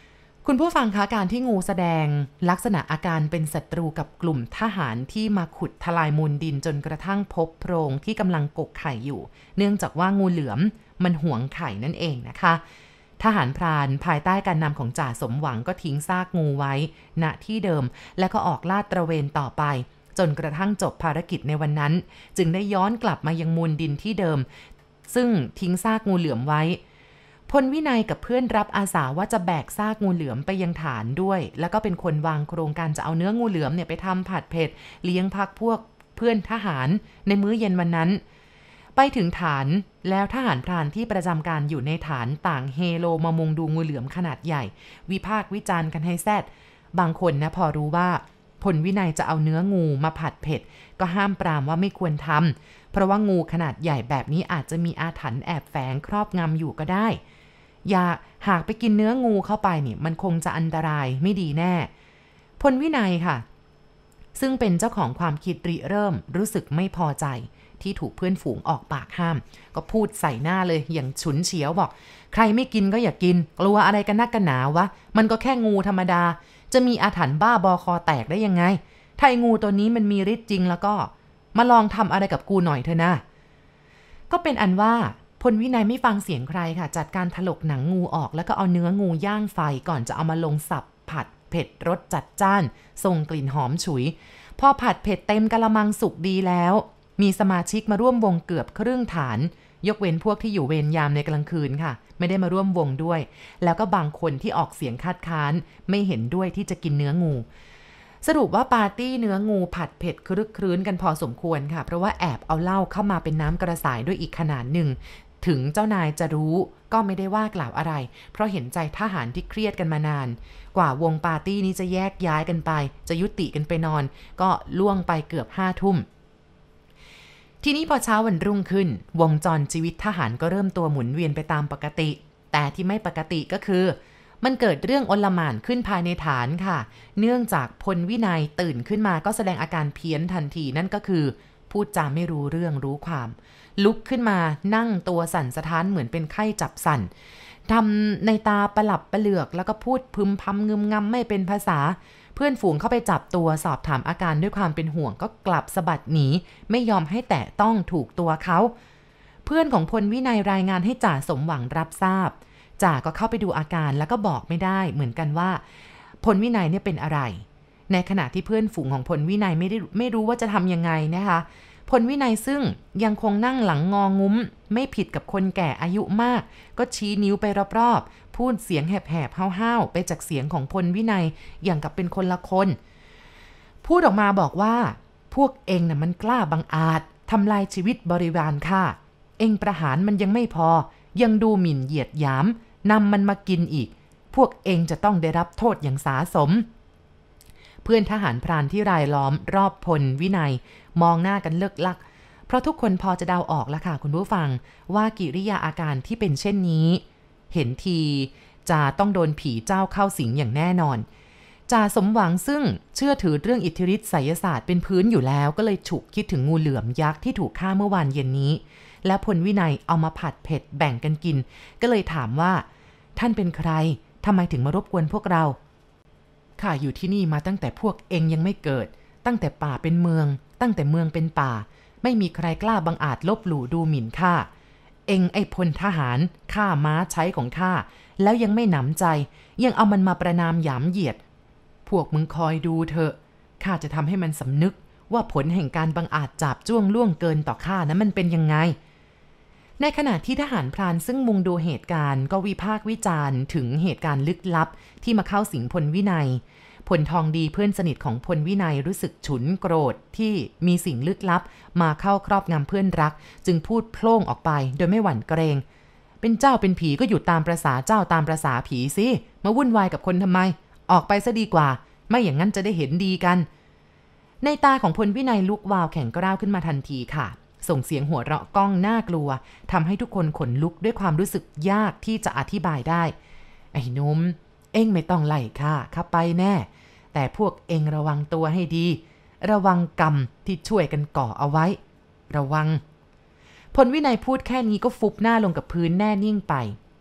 คุณผู้ฟังคะการที่งูแสดงลักษณะอาการเป็นศัตรูกับกลุ่มทหารที่มาขุดทลายมูลดินจนกระทั่งพบโพรงที่กำลังกกไข่อยู่เนื่องจากว่างูเหลือมมันหวงไข่นั่นเองนะคะทหารพรานภายใต้การนำของจ่าสมหวังก็ทิ้งซากงูไว้ณที่เดิมและก็ออกลาดตระเวนต่อไปจนกระทั่งจบภารกิจในวันนั้นจึงได้ย้อนกลับมายังมูลดินที่เดิมซึ่งทิ้งซากงูเหลือมไว้พลวินัยกับเพื่อนรับอาสาว่าจะแบกซากงูเหลือมไปยังฐานด้วยแล้วก็เป็นคนวางโครงการจะเอาเนื้องูเหลือมเนี่ยไปทำผัดเผ็ดเลี้ยงพักพวกเพื่อนทหารในมื้อเย็นวันนั้นไปถึงฐานแล้วทหารพรานที่ประจำการอยู่ในฐานต่างเฮโลมามุงดูงูเหลือมขนาดใหญ่วิพากษ์วิจารณ์กันให้แซดบางคนนะพอรู้ว่าพลวินัยจะเอาเนื้องูมาผัดเผ็ดก็ห้ามปรามว่าไม่ควรทำเพราะว่างูขนาดใหญ่แบบนี้อาจจะมีอาถรรพ์แอบแฝงครอบงำอยู่ก็ได้อย่าหากไปกินเนื้องูเข้าไปเนี่ยมันคงจะอันตรายไม่ดีแน่พลวินัยค่ะซึ่งเป็นเจ้าของความคิดริเริ่มรู้สึกไม่พอใจที่ถูกเพื่อนฝูงออกปากห้ามก็พูดใส่หน้าเลยอย่างฉุนเฉียวบอกใครไม่กินก็อย่ากินกลัวอะไรกันนักกันหนาวะมันก็แค่งูธรรมดาจะมีอาถรรพ์บ้าบอคอแตกได้ยังไงถ้าไอ้งูตัวนี้มันมีฤทธิ์จริงแล้วก็มาลองทำอะไรกับกูหน่อยเถอะนะก็เป็นอันว่าพลวินัยไม่ฟังเสียงใครค่ะจัดการถลกหนังงูออกแล้วก็เอาเนื้องูย่างไฟก่อนจะเอามาลงสับผัดเผ็ดรสจัดจ้านส่งกลิ่นหอมฉุยพอผัดเผ็ดเต็มกะละมังสุกดีแล้วมีสมาชิกมาร่วมวงเกือบครึ่งฐานยกเว้นพวกที่อยู่เวรยามในกลางคืนค่ะไม่ได้มาร่วมวงด้วยแล้วก็บางคนที่ออกเสียงคัดค้านไม่เห็นด้วยที่จะกินเนื้องูสรุปว่าปาร์ตี้เนื้องูผัดเผ็ดครึกครื้นกันพอสมควรค่ะเพราะว่าแอบเอาเหล้าเข้ามาเป็นน้ำกระสายด้วยอีกขนาดหนึ่งถึงเจ้านายจะรู้ก็ไม่ได้ว่ากล่าวอะไรเพราะเห็นใจทหารที่เครียดกันมานานกว่าวงปาร์ตี้นี้จะแยกย้ายกันไปจะยุติกันไปนอนก็ล่วงไปเกือบห้าทุ่มทีนี้พอเช้าวันรุ่งขึ้นวงจรชีวิตทหารก็เริ่มตัวหมุนเวียนไปตามปกติแต่ที่ไม่ปกติก็คือมันเกิดเรื่องโอลหม่านขึ้นภายในฐานค่ะเนื่องจากพลวินัยตื่นขึ้นมาก็แสดงอาการเพี้ยนทันทีนั่นก็คือพูดจาไม่รู้เรื่องรู้ความลุกขึ้นมานั่งตัวสั่นสะท้านเหมือนเป็นไข้จับสั่นทำในตาประหลับประเหลือกแล้วก็พูดพึมพำงึมงำไม่เป็นภาษาเพื่อนฝูงเข้าไปจับตัวสอบถามอาการด้วยความเป็นห่วงก็กลับสะบัดหนีไม่ยอมให้แตะต้องถูกตัวเขาเพื่อนของพลวินัยรายงานให้จ่าสมหวังรับทราบจ่าก็เข้าไปดูอาการแล้วก็บอกไม่ได้เหมือนกันว่าพลวินัยเนี่ยเป็นอะไรในขณะที่เพื่อนฝูงของพลวินัยไม่ได้ไม่รู้ว่าจะทำยังไงนะคะพลวินัยซึ่งยังคงนั่งหลังงองุ้มไม่ผิดกับคนแก่อายุมากก็ชี้นิ้วไปรอบๆพูดเสียงแหบๆห้าวๆไปจากเสียงของพลวินัยอย่างกับเป็นคนละคนพูดออกมาบอกว่าพวกเองน่ะมันกล้าบังอาจทำลายชีวิตบริวารข้าเองประหารมันยังไม่พอยังดูหมิ่นเหยียดหยามนำมันมากินอีกพวกเองจะต้องได้รับโทษอย่างสาสมเพื่อนทหารพรานที่รายล้อมรอบพลวินัยมองหน้ากันเลิกลักเพราะทุกคนพอจะเดาออกแล้วค่ะคุณผู้ฟังว่ากิริยาอาการที่เป็นเช่นนี้เห็นทีจะต้องโดนผีเจ้าเข้าสิงอย่างแน่นอนจ่าสมหวังซึ่งเชื่อถือเรื่องอิทธิฤทธิ์ไสยศาสตร์เป็นพื้นอยู่แล้วก็เลยฉุกคิดถึงงูเหลือมยักษ์ที่ถูกฆ่าเมื่อวานเย็นนี้และพลวินัยเอามาผัดเผ็ดแบ่งกันกินก็เลยถามว่าท่านเป็นใครทำไมถึงมารบกวนพวกเราข้าอยู่ที่นี่มาตั้งแต่พวกเองยังไม่เกิดตั้งแต่ป่าเป็นเมืองตั้งแต่เมืองเป็นป่าไม่มีใครกล้าบังอาจลบหลู่ดูหมิ่นข้าเองไอ้พลทหารฆ่าม้าใช้ของข้าแล้วยังไม่หนำใจยังเอามันมาประณามหยามเหยียดพวกมึงคอยดูเถอะข้าจะทำให้มันสำนึกว่าผลแห่งการบังอาจจับจ้วงล่วงเกินต่อข้านั้นมันเป็นยังไงในขณะที่ทหารพรานซึ่งมุงดูเหตุการณ์ก็วิพากษ์วิจารณ์ถึงเหตุการณ์ลึกลับที่มาเข้าสิงพลวินัยพลทองดีเพื่อนสนิทของพลวินัยรู้สึกฉุนโกรธที่มีสิ่งลึกลับมาเข้าครอบงำเพื่อนรักจึงพูดโพล่งออกไปโดยไม่หวั่นเกรงเป็นเจ้าเป็นผีก็อยู่ตามประสาเจ้าตามประสาผีสิมาวุ่นวายกับคนทำไมออกไปซะดีกว่าไม่อย่างนั้นจะได้เห็นดีกันในตาของพลวินัยลุกวาวแข็งกร้าวขึ้นมาทันทีค่ะส่งเสียงหัวเราะก้องน่ากลัวทำให้ทุกคนขนลุกด้วยความรู้สึกยากที่จะอธิบายได้ไอ้หนุ่มเอ็งไม่ต้องไล่ข้าข้าไปแน่แต่พวกเอ็งระวังตัวให้ดีระวังกรรมที่ช่วยกันก่อเอาไว้ระวังพลวินัยพูดแค่นี้ก็ฟุบหน้าลงกับพื้นแน่นิ่งไป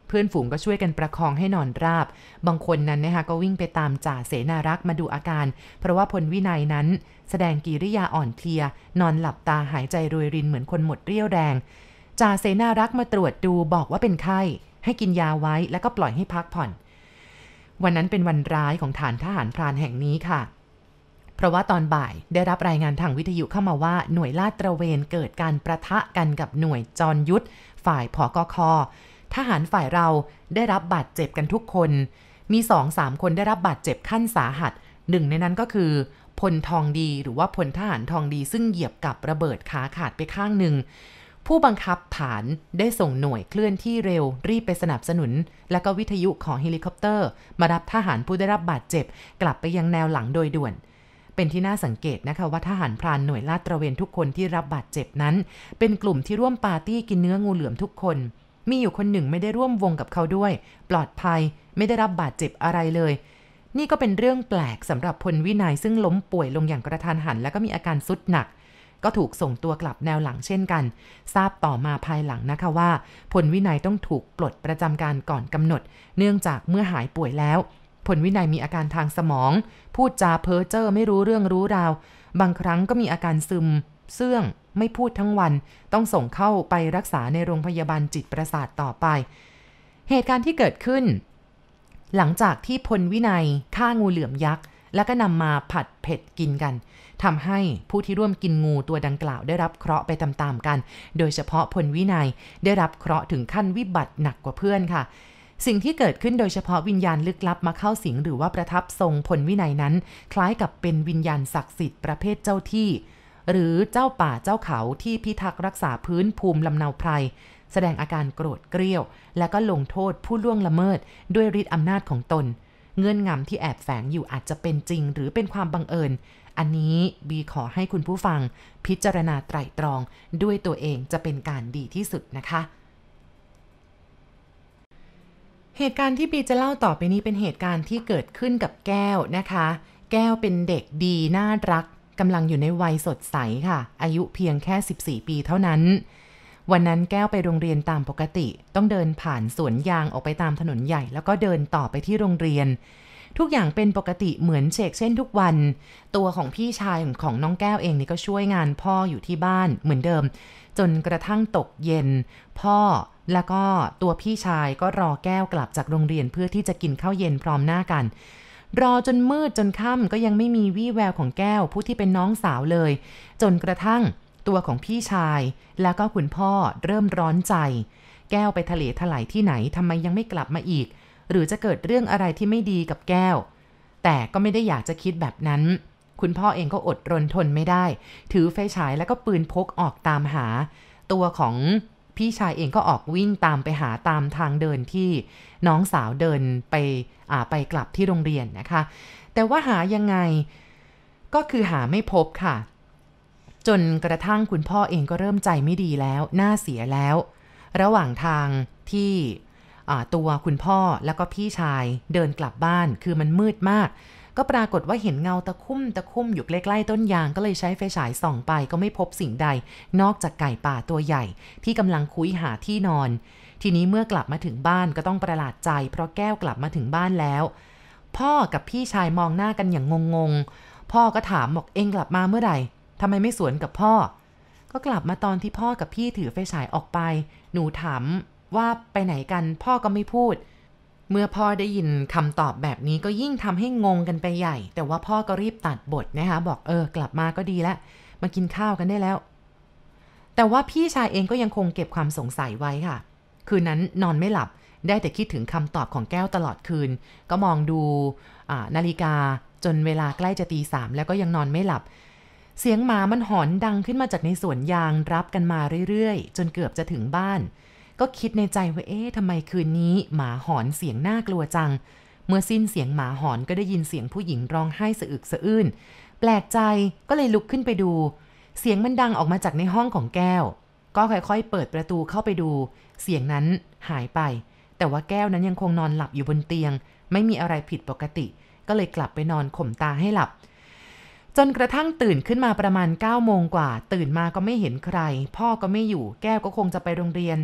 เพื่อนฝูงก็ช่วยกันประคองให้นอนราบบางคนนั้นนะคะก็วิ่งไปตามจ่าเสนารักษ์มาดูอาการเพราะว่าพลวินัยนั้นแสดงกิริยาอ่อนเพลียนอนหลับตาหายใจรวยรินเหมือนคนหมดเรี่ยวแรงจ่าเสนารักษ์มาตรวจดูบอกว่าเป็นไข้ให้กินยาไว้แล้วก็ปล่อยให้พักผ่อนวันนั้นเป็นวันร้ายของฐานทหารพรานแห่งนี้ค่ะเพราะว่าตอนบ่ายได้รับรายงานทางวิทยุเข้ามาว่าหน่วยลาดตระเวนเกิดการประทะกันกับหน่วยจรยุทธฝ่ายผกค.ทหารฝ่ายเราได้รับบาดเจ็บกันทุกคนมี สองถึงสาม คนได้รับบาดเจ็บขั้นสาหัสหนึ่งในนั้นก็คือพลทองดีหรือว่าพลทหารทองดีซึ่งเหยียบกับระเบิดขาขาดไปข้างหนึ่งผู้บังคับฐานได้ส่งหน่วยเคลื่อนที่เร็วรีบไปสนับสนุนและก็วิทยุของเฮลิคอปเตอร์มารับทหารผู้ได้รับบาดเจ็บกลับไปยังแนวหลังโดยด่วนเป็นที่น่าสังเกตนะคะว่าทหารพรานหน่วยลาดตระเวนทุกคนที่รับบาดเจ็บนั้นเป็นกลุ่มที่ร่วมปาร์ตี้กินเนื้องูเหลือมทุกคนมีอยู่คนหนึ่งไม่ได้ร่วมวงกับเขาด้วยปลอดภัยไม่ได้รับบาดเจ็บอะไรเลยนี่ก็เป็นเรื่องแปลกสำหรับพลวินัยซึ่งล้มป่วยลงอย่างกระทันหันและก็มีอาการทรุดหนักก็ถูกส่งตัวกลับแนวหลังเช่นกันทราบต่อมาภายหลังนะคะว่าพลวินัยต้องถูกปลดประจำการก่อนกำหนดเนื่องจากเมื่อหายป่วยแล้วพลวินัยมีอาการทางสมองพูดจาเพ้อเจ้อไม่รู้เรื่องรู้ราวบางครั้งก็มีอาการซึมเสื่องไม่พูดทั้งวันต้องส่งเข้าไปรักษาในโรงพยาบาลจิตประสาทต่อไปเหตุการณ์ที่เกิดขึ้นหลังจากที่พลวินัยฆ่างูเหลือมยักษ์แล้วก็นำมาผัดเผ็ดกินกันทำให้ผู้ที่ร่วมกินงูตัวดังกล่าวได้รับเคราะห์ไปตามๆกันโดยเฉพาะพลวินัยได้รับเคราะห์ถึงขั้นวิบัติหนักกว่าเพื่อนค่ะสิ่งที่เกิดขึ้นโดยเฉพาะวิญญาณลึกลับมาเข้าสิงหรือว่าประทับทรงพลวินัยนั้นคล้ายกับเป็นวิญญาณศักดิ์สิทธิ์ประเภทเจ้าที่หรือเจ้าป่าเจ้าเขาที่พิทักษ์รักษาพื้นภูมิลำเนาไพรแสดงอาการโกรธเกรี้ยวและก็ลงโทษผู้ล่วงละเมิดด้วยฤทธิ์อำนาจของตนเงื่อนงำที่แอบแฝงอยู่อาจจะเป็นจริงหรือเป็นความบังเอิญอันนี้บีขอให้คุณผู้ฟังพิจารณาไตร่ตรองด้วยตัวเองจะเป็นการดีที่สุดนะคะเหตุการณ์ที่บีจะเล่าต่อไปนี้เป็นเหตุการณ์ที่เกิดขึ้นกับแก้วนะคะแก้วเป็นเด็กดีน่ารักกำลังอยู่ในวัยสดใสค่ะอายุเพียงแค่สิบสี่ปีเท่านั้นวันนั้นแก้วไปโรงเรียนตามปกติต้องเดินผ่านสวนยางออกไปตามถนนใหญ่แล้วก็เดินต่อไปที่โรงเรียนทุกอย่างเป็นปกติเหมือนเชกเช่นทุกวันตัวของพี่ชายของน้องแก้วเองนี่ก็ช่วยงานพ่ออยู่ที่บ้านเหมือนเดิมจนกระทั่งตกเย็นพ่อแล้วก็ตัวพี่ชายก็รอแก้วกลับจากโรงเรียนเพื่อที่จะกินข้าวเย็นพร้อมหน้ากันรอจนมืดจนค่ำก็ยังไม่มีวี่แววของแก้วผู้ที่เป็นน้องสาวเลยจนกระทั่งตัวของพี่ชายแล้วก็คุณพ่อเริ่มร้อนใจแก้วไปทะเลถลายที่ไหนทำไมยังไม่กลับมาอีกหรือจะเกิดเรื่องอะไรที่ไม่ดีกับแก้วแต่ก็ไม่ได้อยากจะคิดแบบนั้นคุณพ่อเองก็อดรนทนไม่ได้ถือไฟฉายแล้วก็ปืนพกออกตามหาตัวของพี่ชายเองก็ออกวิ่งตามไปหาตามทางเดินที่น้องสาวเดินไปอ่าไปกลับที่โรงเรียนนะคะแต่ว่าหายังไงก็คือหาไม่พบค่ะจนกระทั่งคุณพ่อเองก็เริ่มใจไม่ดีแล้วหน้าเสียแล้วระหว่างทางที่ตัวคุณพ่อแล้วก็พี่ชายเดินกลับบ้านคือมันมืดมากก็ปรากฏว่าเห็นเงาตะคุ่มตะคุ่มอยู่ใกล้ๆต้นยางก็เลยใช้ไฟฉายส่องไปก็ไม่พบสิ่งใดนอกจากไก่ป่าตัวใหญ่ที่กำลังคุ้ยหาที่นอนทีนี้เมื่อกลับมาถึงบ้านก็ต้องประหลาดใจเพราะแก้วกลับมาถึงบ้านแล้วพ่อกับพี่ชายมองหน้ากันอย่างงงๆพ่อก็ถามบอกเอ็งกลับมาเมื่อไหร่ทำไมไม่สวนกับพ่อก็กลับมาตอนที่พ่อกับพี่ถือไฟฉายออกไปหนูถามว่าไปไหนกันพ่อก็ไม่พูดเมื่อพ่อได้ยินคำตอบแบบนี้ก็ยิ่งทำให้งงกันไปใหญ่แต่ว่าพ่อก็รีบตัดบทนะคะบอกเออกลับมาก็ดีแล้วมากินข้าวกันได้แล้วแต่ว่าพี่ชายเองก็ยังคงเก็บความสงสัยไว้ค่ะคืนนั้นนอนไม่หลับได้แต่คิดถึงคำตอบของแก้วตลอดคืนก็มองดูนาฬิกาจนเวลาใกล้จะตีสามแล้วก็ยังนอนไม่หลับเสียงหมามันหอนดังขึ้นมาจากในสวนยางรับกันมาเรื่อยๆจนเกือบจะถึงบ้านก็คิดในใจว่าเอ๊ะทำไมคืนนี้หมาหอนเสียงน่ากลัวจังเมื่อสิ้นเสียงหมาหอนก็ได้ยินเสียงผู้หญิงร้องไห้สะอึกสะอื้นแปลกใจก็เลยลุกขึ้นไปดูเสียงมันดังออกมาจากในห้องของแก้วก็ค่อยๆเปิดประตูเข้าไปดูเสียงนั้นหายไปแต่ว่าแก้วนั้นยังคงนอนหลับอยู่บนเตียงไม่มีอะไรผิดปกติก็เลยกลับไปนอนข่มตาให้หลับจนกระทั่งตื่นขึ้นมาประมาณเก้าโมงกว่าตื่นมาก็ไม่เห็นใครพ่อก็ไม่อยู่แก้วก็คงจะไปโรงเรียน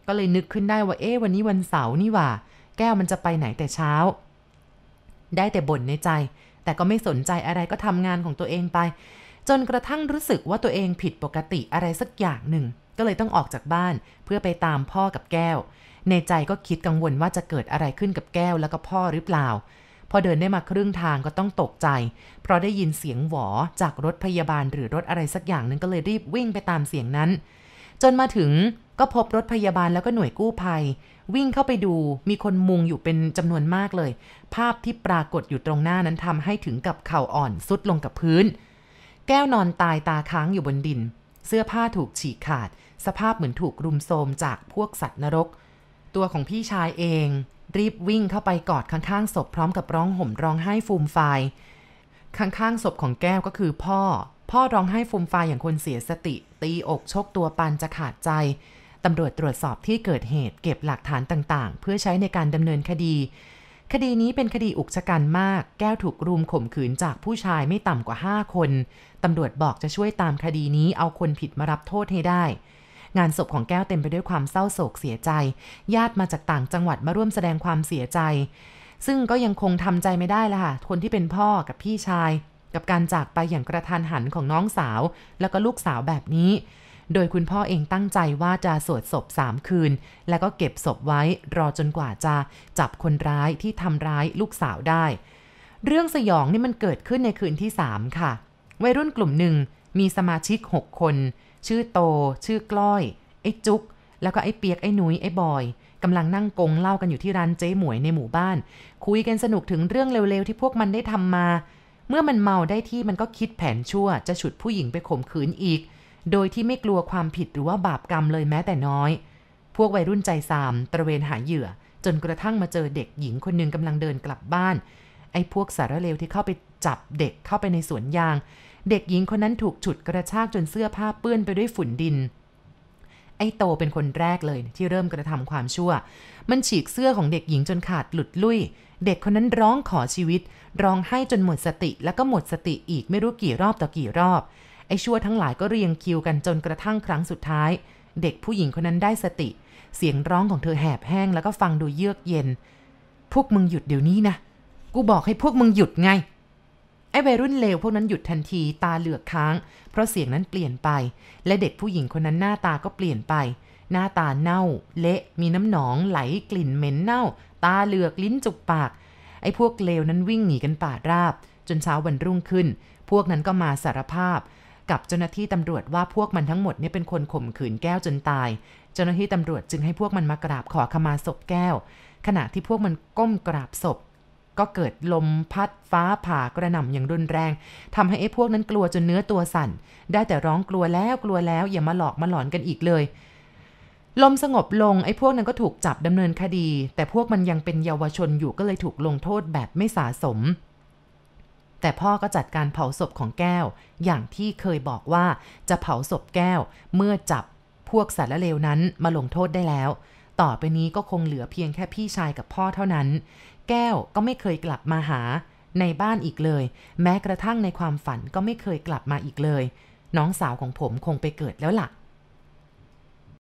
ก็เลยนึกขึ้นได้ว่าเอ๊ะวันนี้วันเสาร์นี่หว่าแก้วมันจะไปไหนแต่เช้าได้แต่บ่นในใจแต่ก็ไม่สนใจอะไรก็ทำงานของตัวเองไปจนกระทั่งรู้สึกว่าตัวเองผิดปกติอะไรสักอย่างหนึ่งก็เลยต้องออกจากบ้านเพื่อไปตามพ่อกับแก้วในใจก็คิดกังวลว่าจะเกิดอะไรขึ้นกับแก้วแล้วก็พ่อหรือเปล่าพอเดินได้มาครึ่งทางก็ต้องตกใจเพราะได้ยินเสียงหวอจากรถพยาบาลหรือรถอะไรสักอย่างนึงก็เลยรีบวิ่งไปตามเสียงนั้นจนมาถึงก็พบรถพยาบาลแล้วก็หน่วยกู้ภัยวิ่งเข้าไปดูมีคนมุงอยู่เป็นจำนวนมากเลยภาพที่ปรากฏอยู่ตรงหน้านั้นทำให้ถึงกับเข่าอ่อนซุดลงกับพื้นแก้วนอนตายตาค้างอยู่บนดินเสื้อผ้าถูกฉีกขาดสภาพเหมือนถูกรุมโทรมจากพวกสัตว์นรกตัวของพี่ชายเองรีบวิ่งเข้าไปกอดข้างๆศพพร้อมกับร้องห่มร้องไห้ฟูมฟายข้างๆศพของแก้วก็คือพ่อพ่อร้องไห้ฟูมฟายอย่างคนเสียสติตีอกชกตัวปานจะขาดใจตำรวจตรวจสอบที่เกิดเหตุเก็บหลักฐานต่างๆเพื่อใช้ในการดำเนินคดีคดีนี้เป็นคดีอุกชะกันมากแก้วถูกรุมข่มขืนจากผู้ชายไม่ต่ำกว่าห้าคนตำรวจบอกจะช่วยตามคดีนี้เอาคนผิดมารับโทษให้ได้งานศพของแก้วเต็มไปด้วยความเศร้าโศกเสียใจญาติมาจากต่างจังหวัดมาร่วมแสดงความเสียใจซึ่งก็ยังคงทำใจไม่ได้ละค่ะคนที่เป็นพ่อกับพี่ชายกับการจากไปอย่างกระทันหันของน้องสาวแล้วก็ลูกสาวแบบนี้โดยคุณพ่อเองตั้งใจว่าจะสวดศพสามคืนแล้วก็เก็บศพไว้รอจนกว่าจะจับคนร้ายที่ทำร้ายลูกสาวได้เรื่องสยองนี่มันเกิดขึ้นในคืนที่สามค่ะวัยรุ่นกลุ่มหนึ่งมีสมาชิกหกคนชื่อโตชื่อกล้อยไอ้จุ๊กแล้วก็ไอ้เปียกไอ้หนุยไอ้บอยกำลังนั่งกงเล่ากันอยู่ที่ร้านเจ๊หมวยในหมู่บ้านคุยกันสนุกถึงเรื่องเร็วๆที่พวกมันได้ทำมาเมื่อมันเมาได้ที่มันก็คิดแผนชั่วจะฉุดผู้หญิงไปข่มขืนอีกโดยที่ไม่กลัวความผิดหรือว่าบาปกรรมเลยแม้แต่น้อยพวกวัยรุ่นใจซามตระเวนหาเหยื่อจนกระทั่งมาเจอเด็กหญิงคนนึงกำลังเดินกลับบ้านไอ้พวกสารเลวที่เข้าไปจับเด็กเข้าไปในสวนยางเด็กหญิงคนนั้นถูกฉุดกระชากจนเสื้อผ้าเปื้อนไปด้วยฝุ่นดินไอ้โตเป็นคนแรกเลยที่เริ่มกระทำความชั่วมันฉีกเสื้อของเด็กหญิงจนขาดหลุดลุ่ยเด็กคนนั้นร้องขอชีวิตร้องไห้จนหมดสติแล้วก็หมดสติอีกไม่รู้กี่รอบต่อกี่รอบไอ้ชั่วทั้งหลายก็เรียงคิวกันจนกระทั่งครั้งสุดท้ายเด็กผู้หญิงคนนั้นได้สติเสียงร้องของเธอแหบแห้งแล้วก็ฟังดูเยือกเย็นพวกมึงหยุดเดี๋ยวนี้นะกูบอกให้พวกมึงหยุดไงไอ้วัยรุ่นเลวพวกนั้นหยุดทันทีตาเหลือกค้างเพราะเสียงนั้นเปลี่ยนไปและเด็กผู้หญิงคนนั้นหน้าตาก็เปลี่ยนไปหน้าตาเน่าเละมีน้ำหนองไหลกลิ่นเหม็นเน่าตาเหลือกลิ้นจุกปากไอ้พวกเลวนั้นวิ่งหนีกันป่าราบจนเช้าวันรุ่งขึ้นพวกนั้นก็มาสารภาพกับเจ้าหน้าที่ตำรวจว่าพวกมันทั้งหมดเนี่ยเป็นคนข่มขืนแก้วจนตายเจ้าหน้าที่ตำรวจจึงให้พวกมันมากราบขอขมาศพแก้วขณะที่พวกมันก้มกราบศพก็เกิดลมพัดฟ้าผ่ากระหน่ำอย่างรุนแรงทำให้ไอ้พวกนั้นกลัวจนเนื้อตัวสั่นได้แต่ร้องกลัวแล้วกลัวแล้วอย่ามาหลอกมาหลอนกันอีกเลยลมสงบลงไอ้พวกนั้นก็ถูกจับดำเนินคดีแต่พวกมันยังเป็นเยาวชนอยู่ก็เลยถูกลงโทษแบบไม่สาสมแต่พ่อก็จัดการเผาศพของแก้วอย่างที่เคยบอกว่าจะเผาศพแก้วเมื่อจับพวกสารเลวนั้นมาลงโทษได้แล้วต่อไปนี้ก็คงเหลือเพียงแค่พี่ชายกับพ่อเท่านั้นแก้วก็ไม่เคยกลับมาหาในบ้านอีกเลยแม้กระทั่งในความฝันก็ไม่เคยกลับมาอีกเลยน้องสาวของผมคงไปเกิดแล้วล่ะ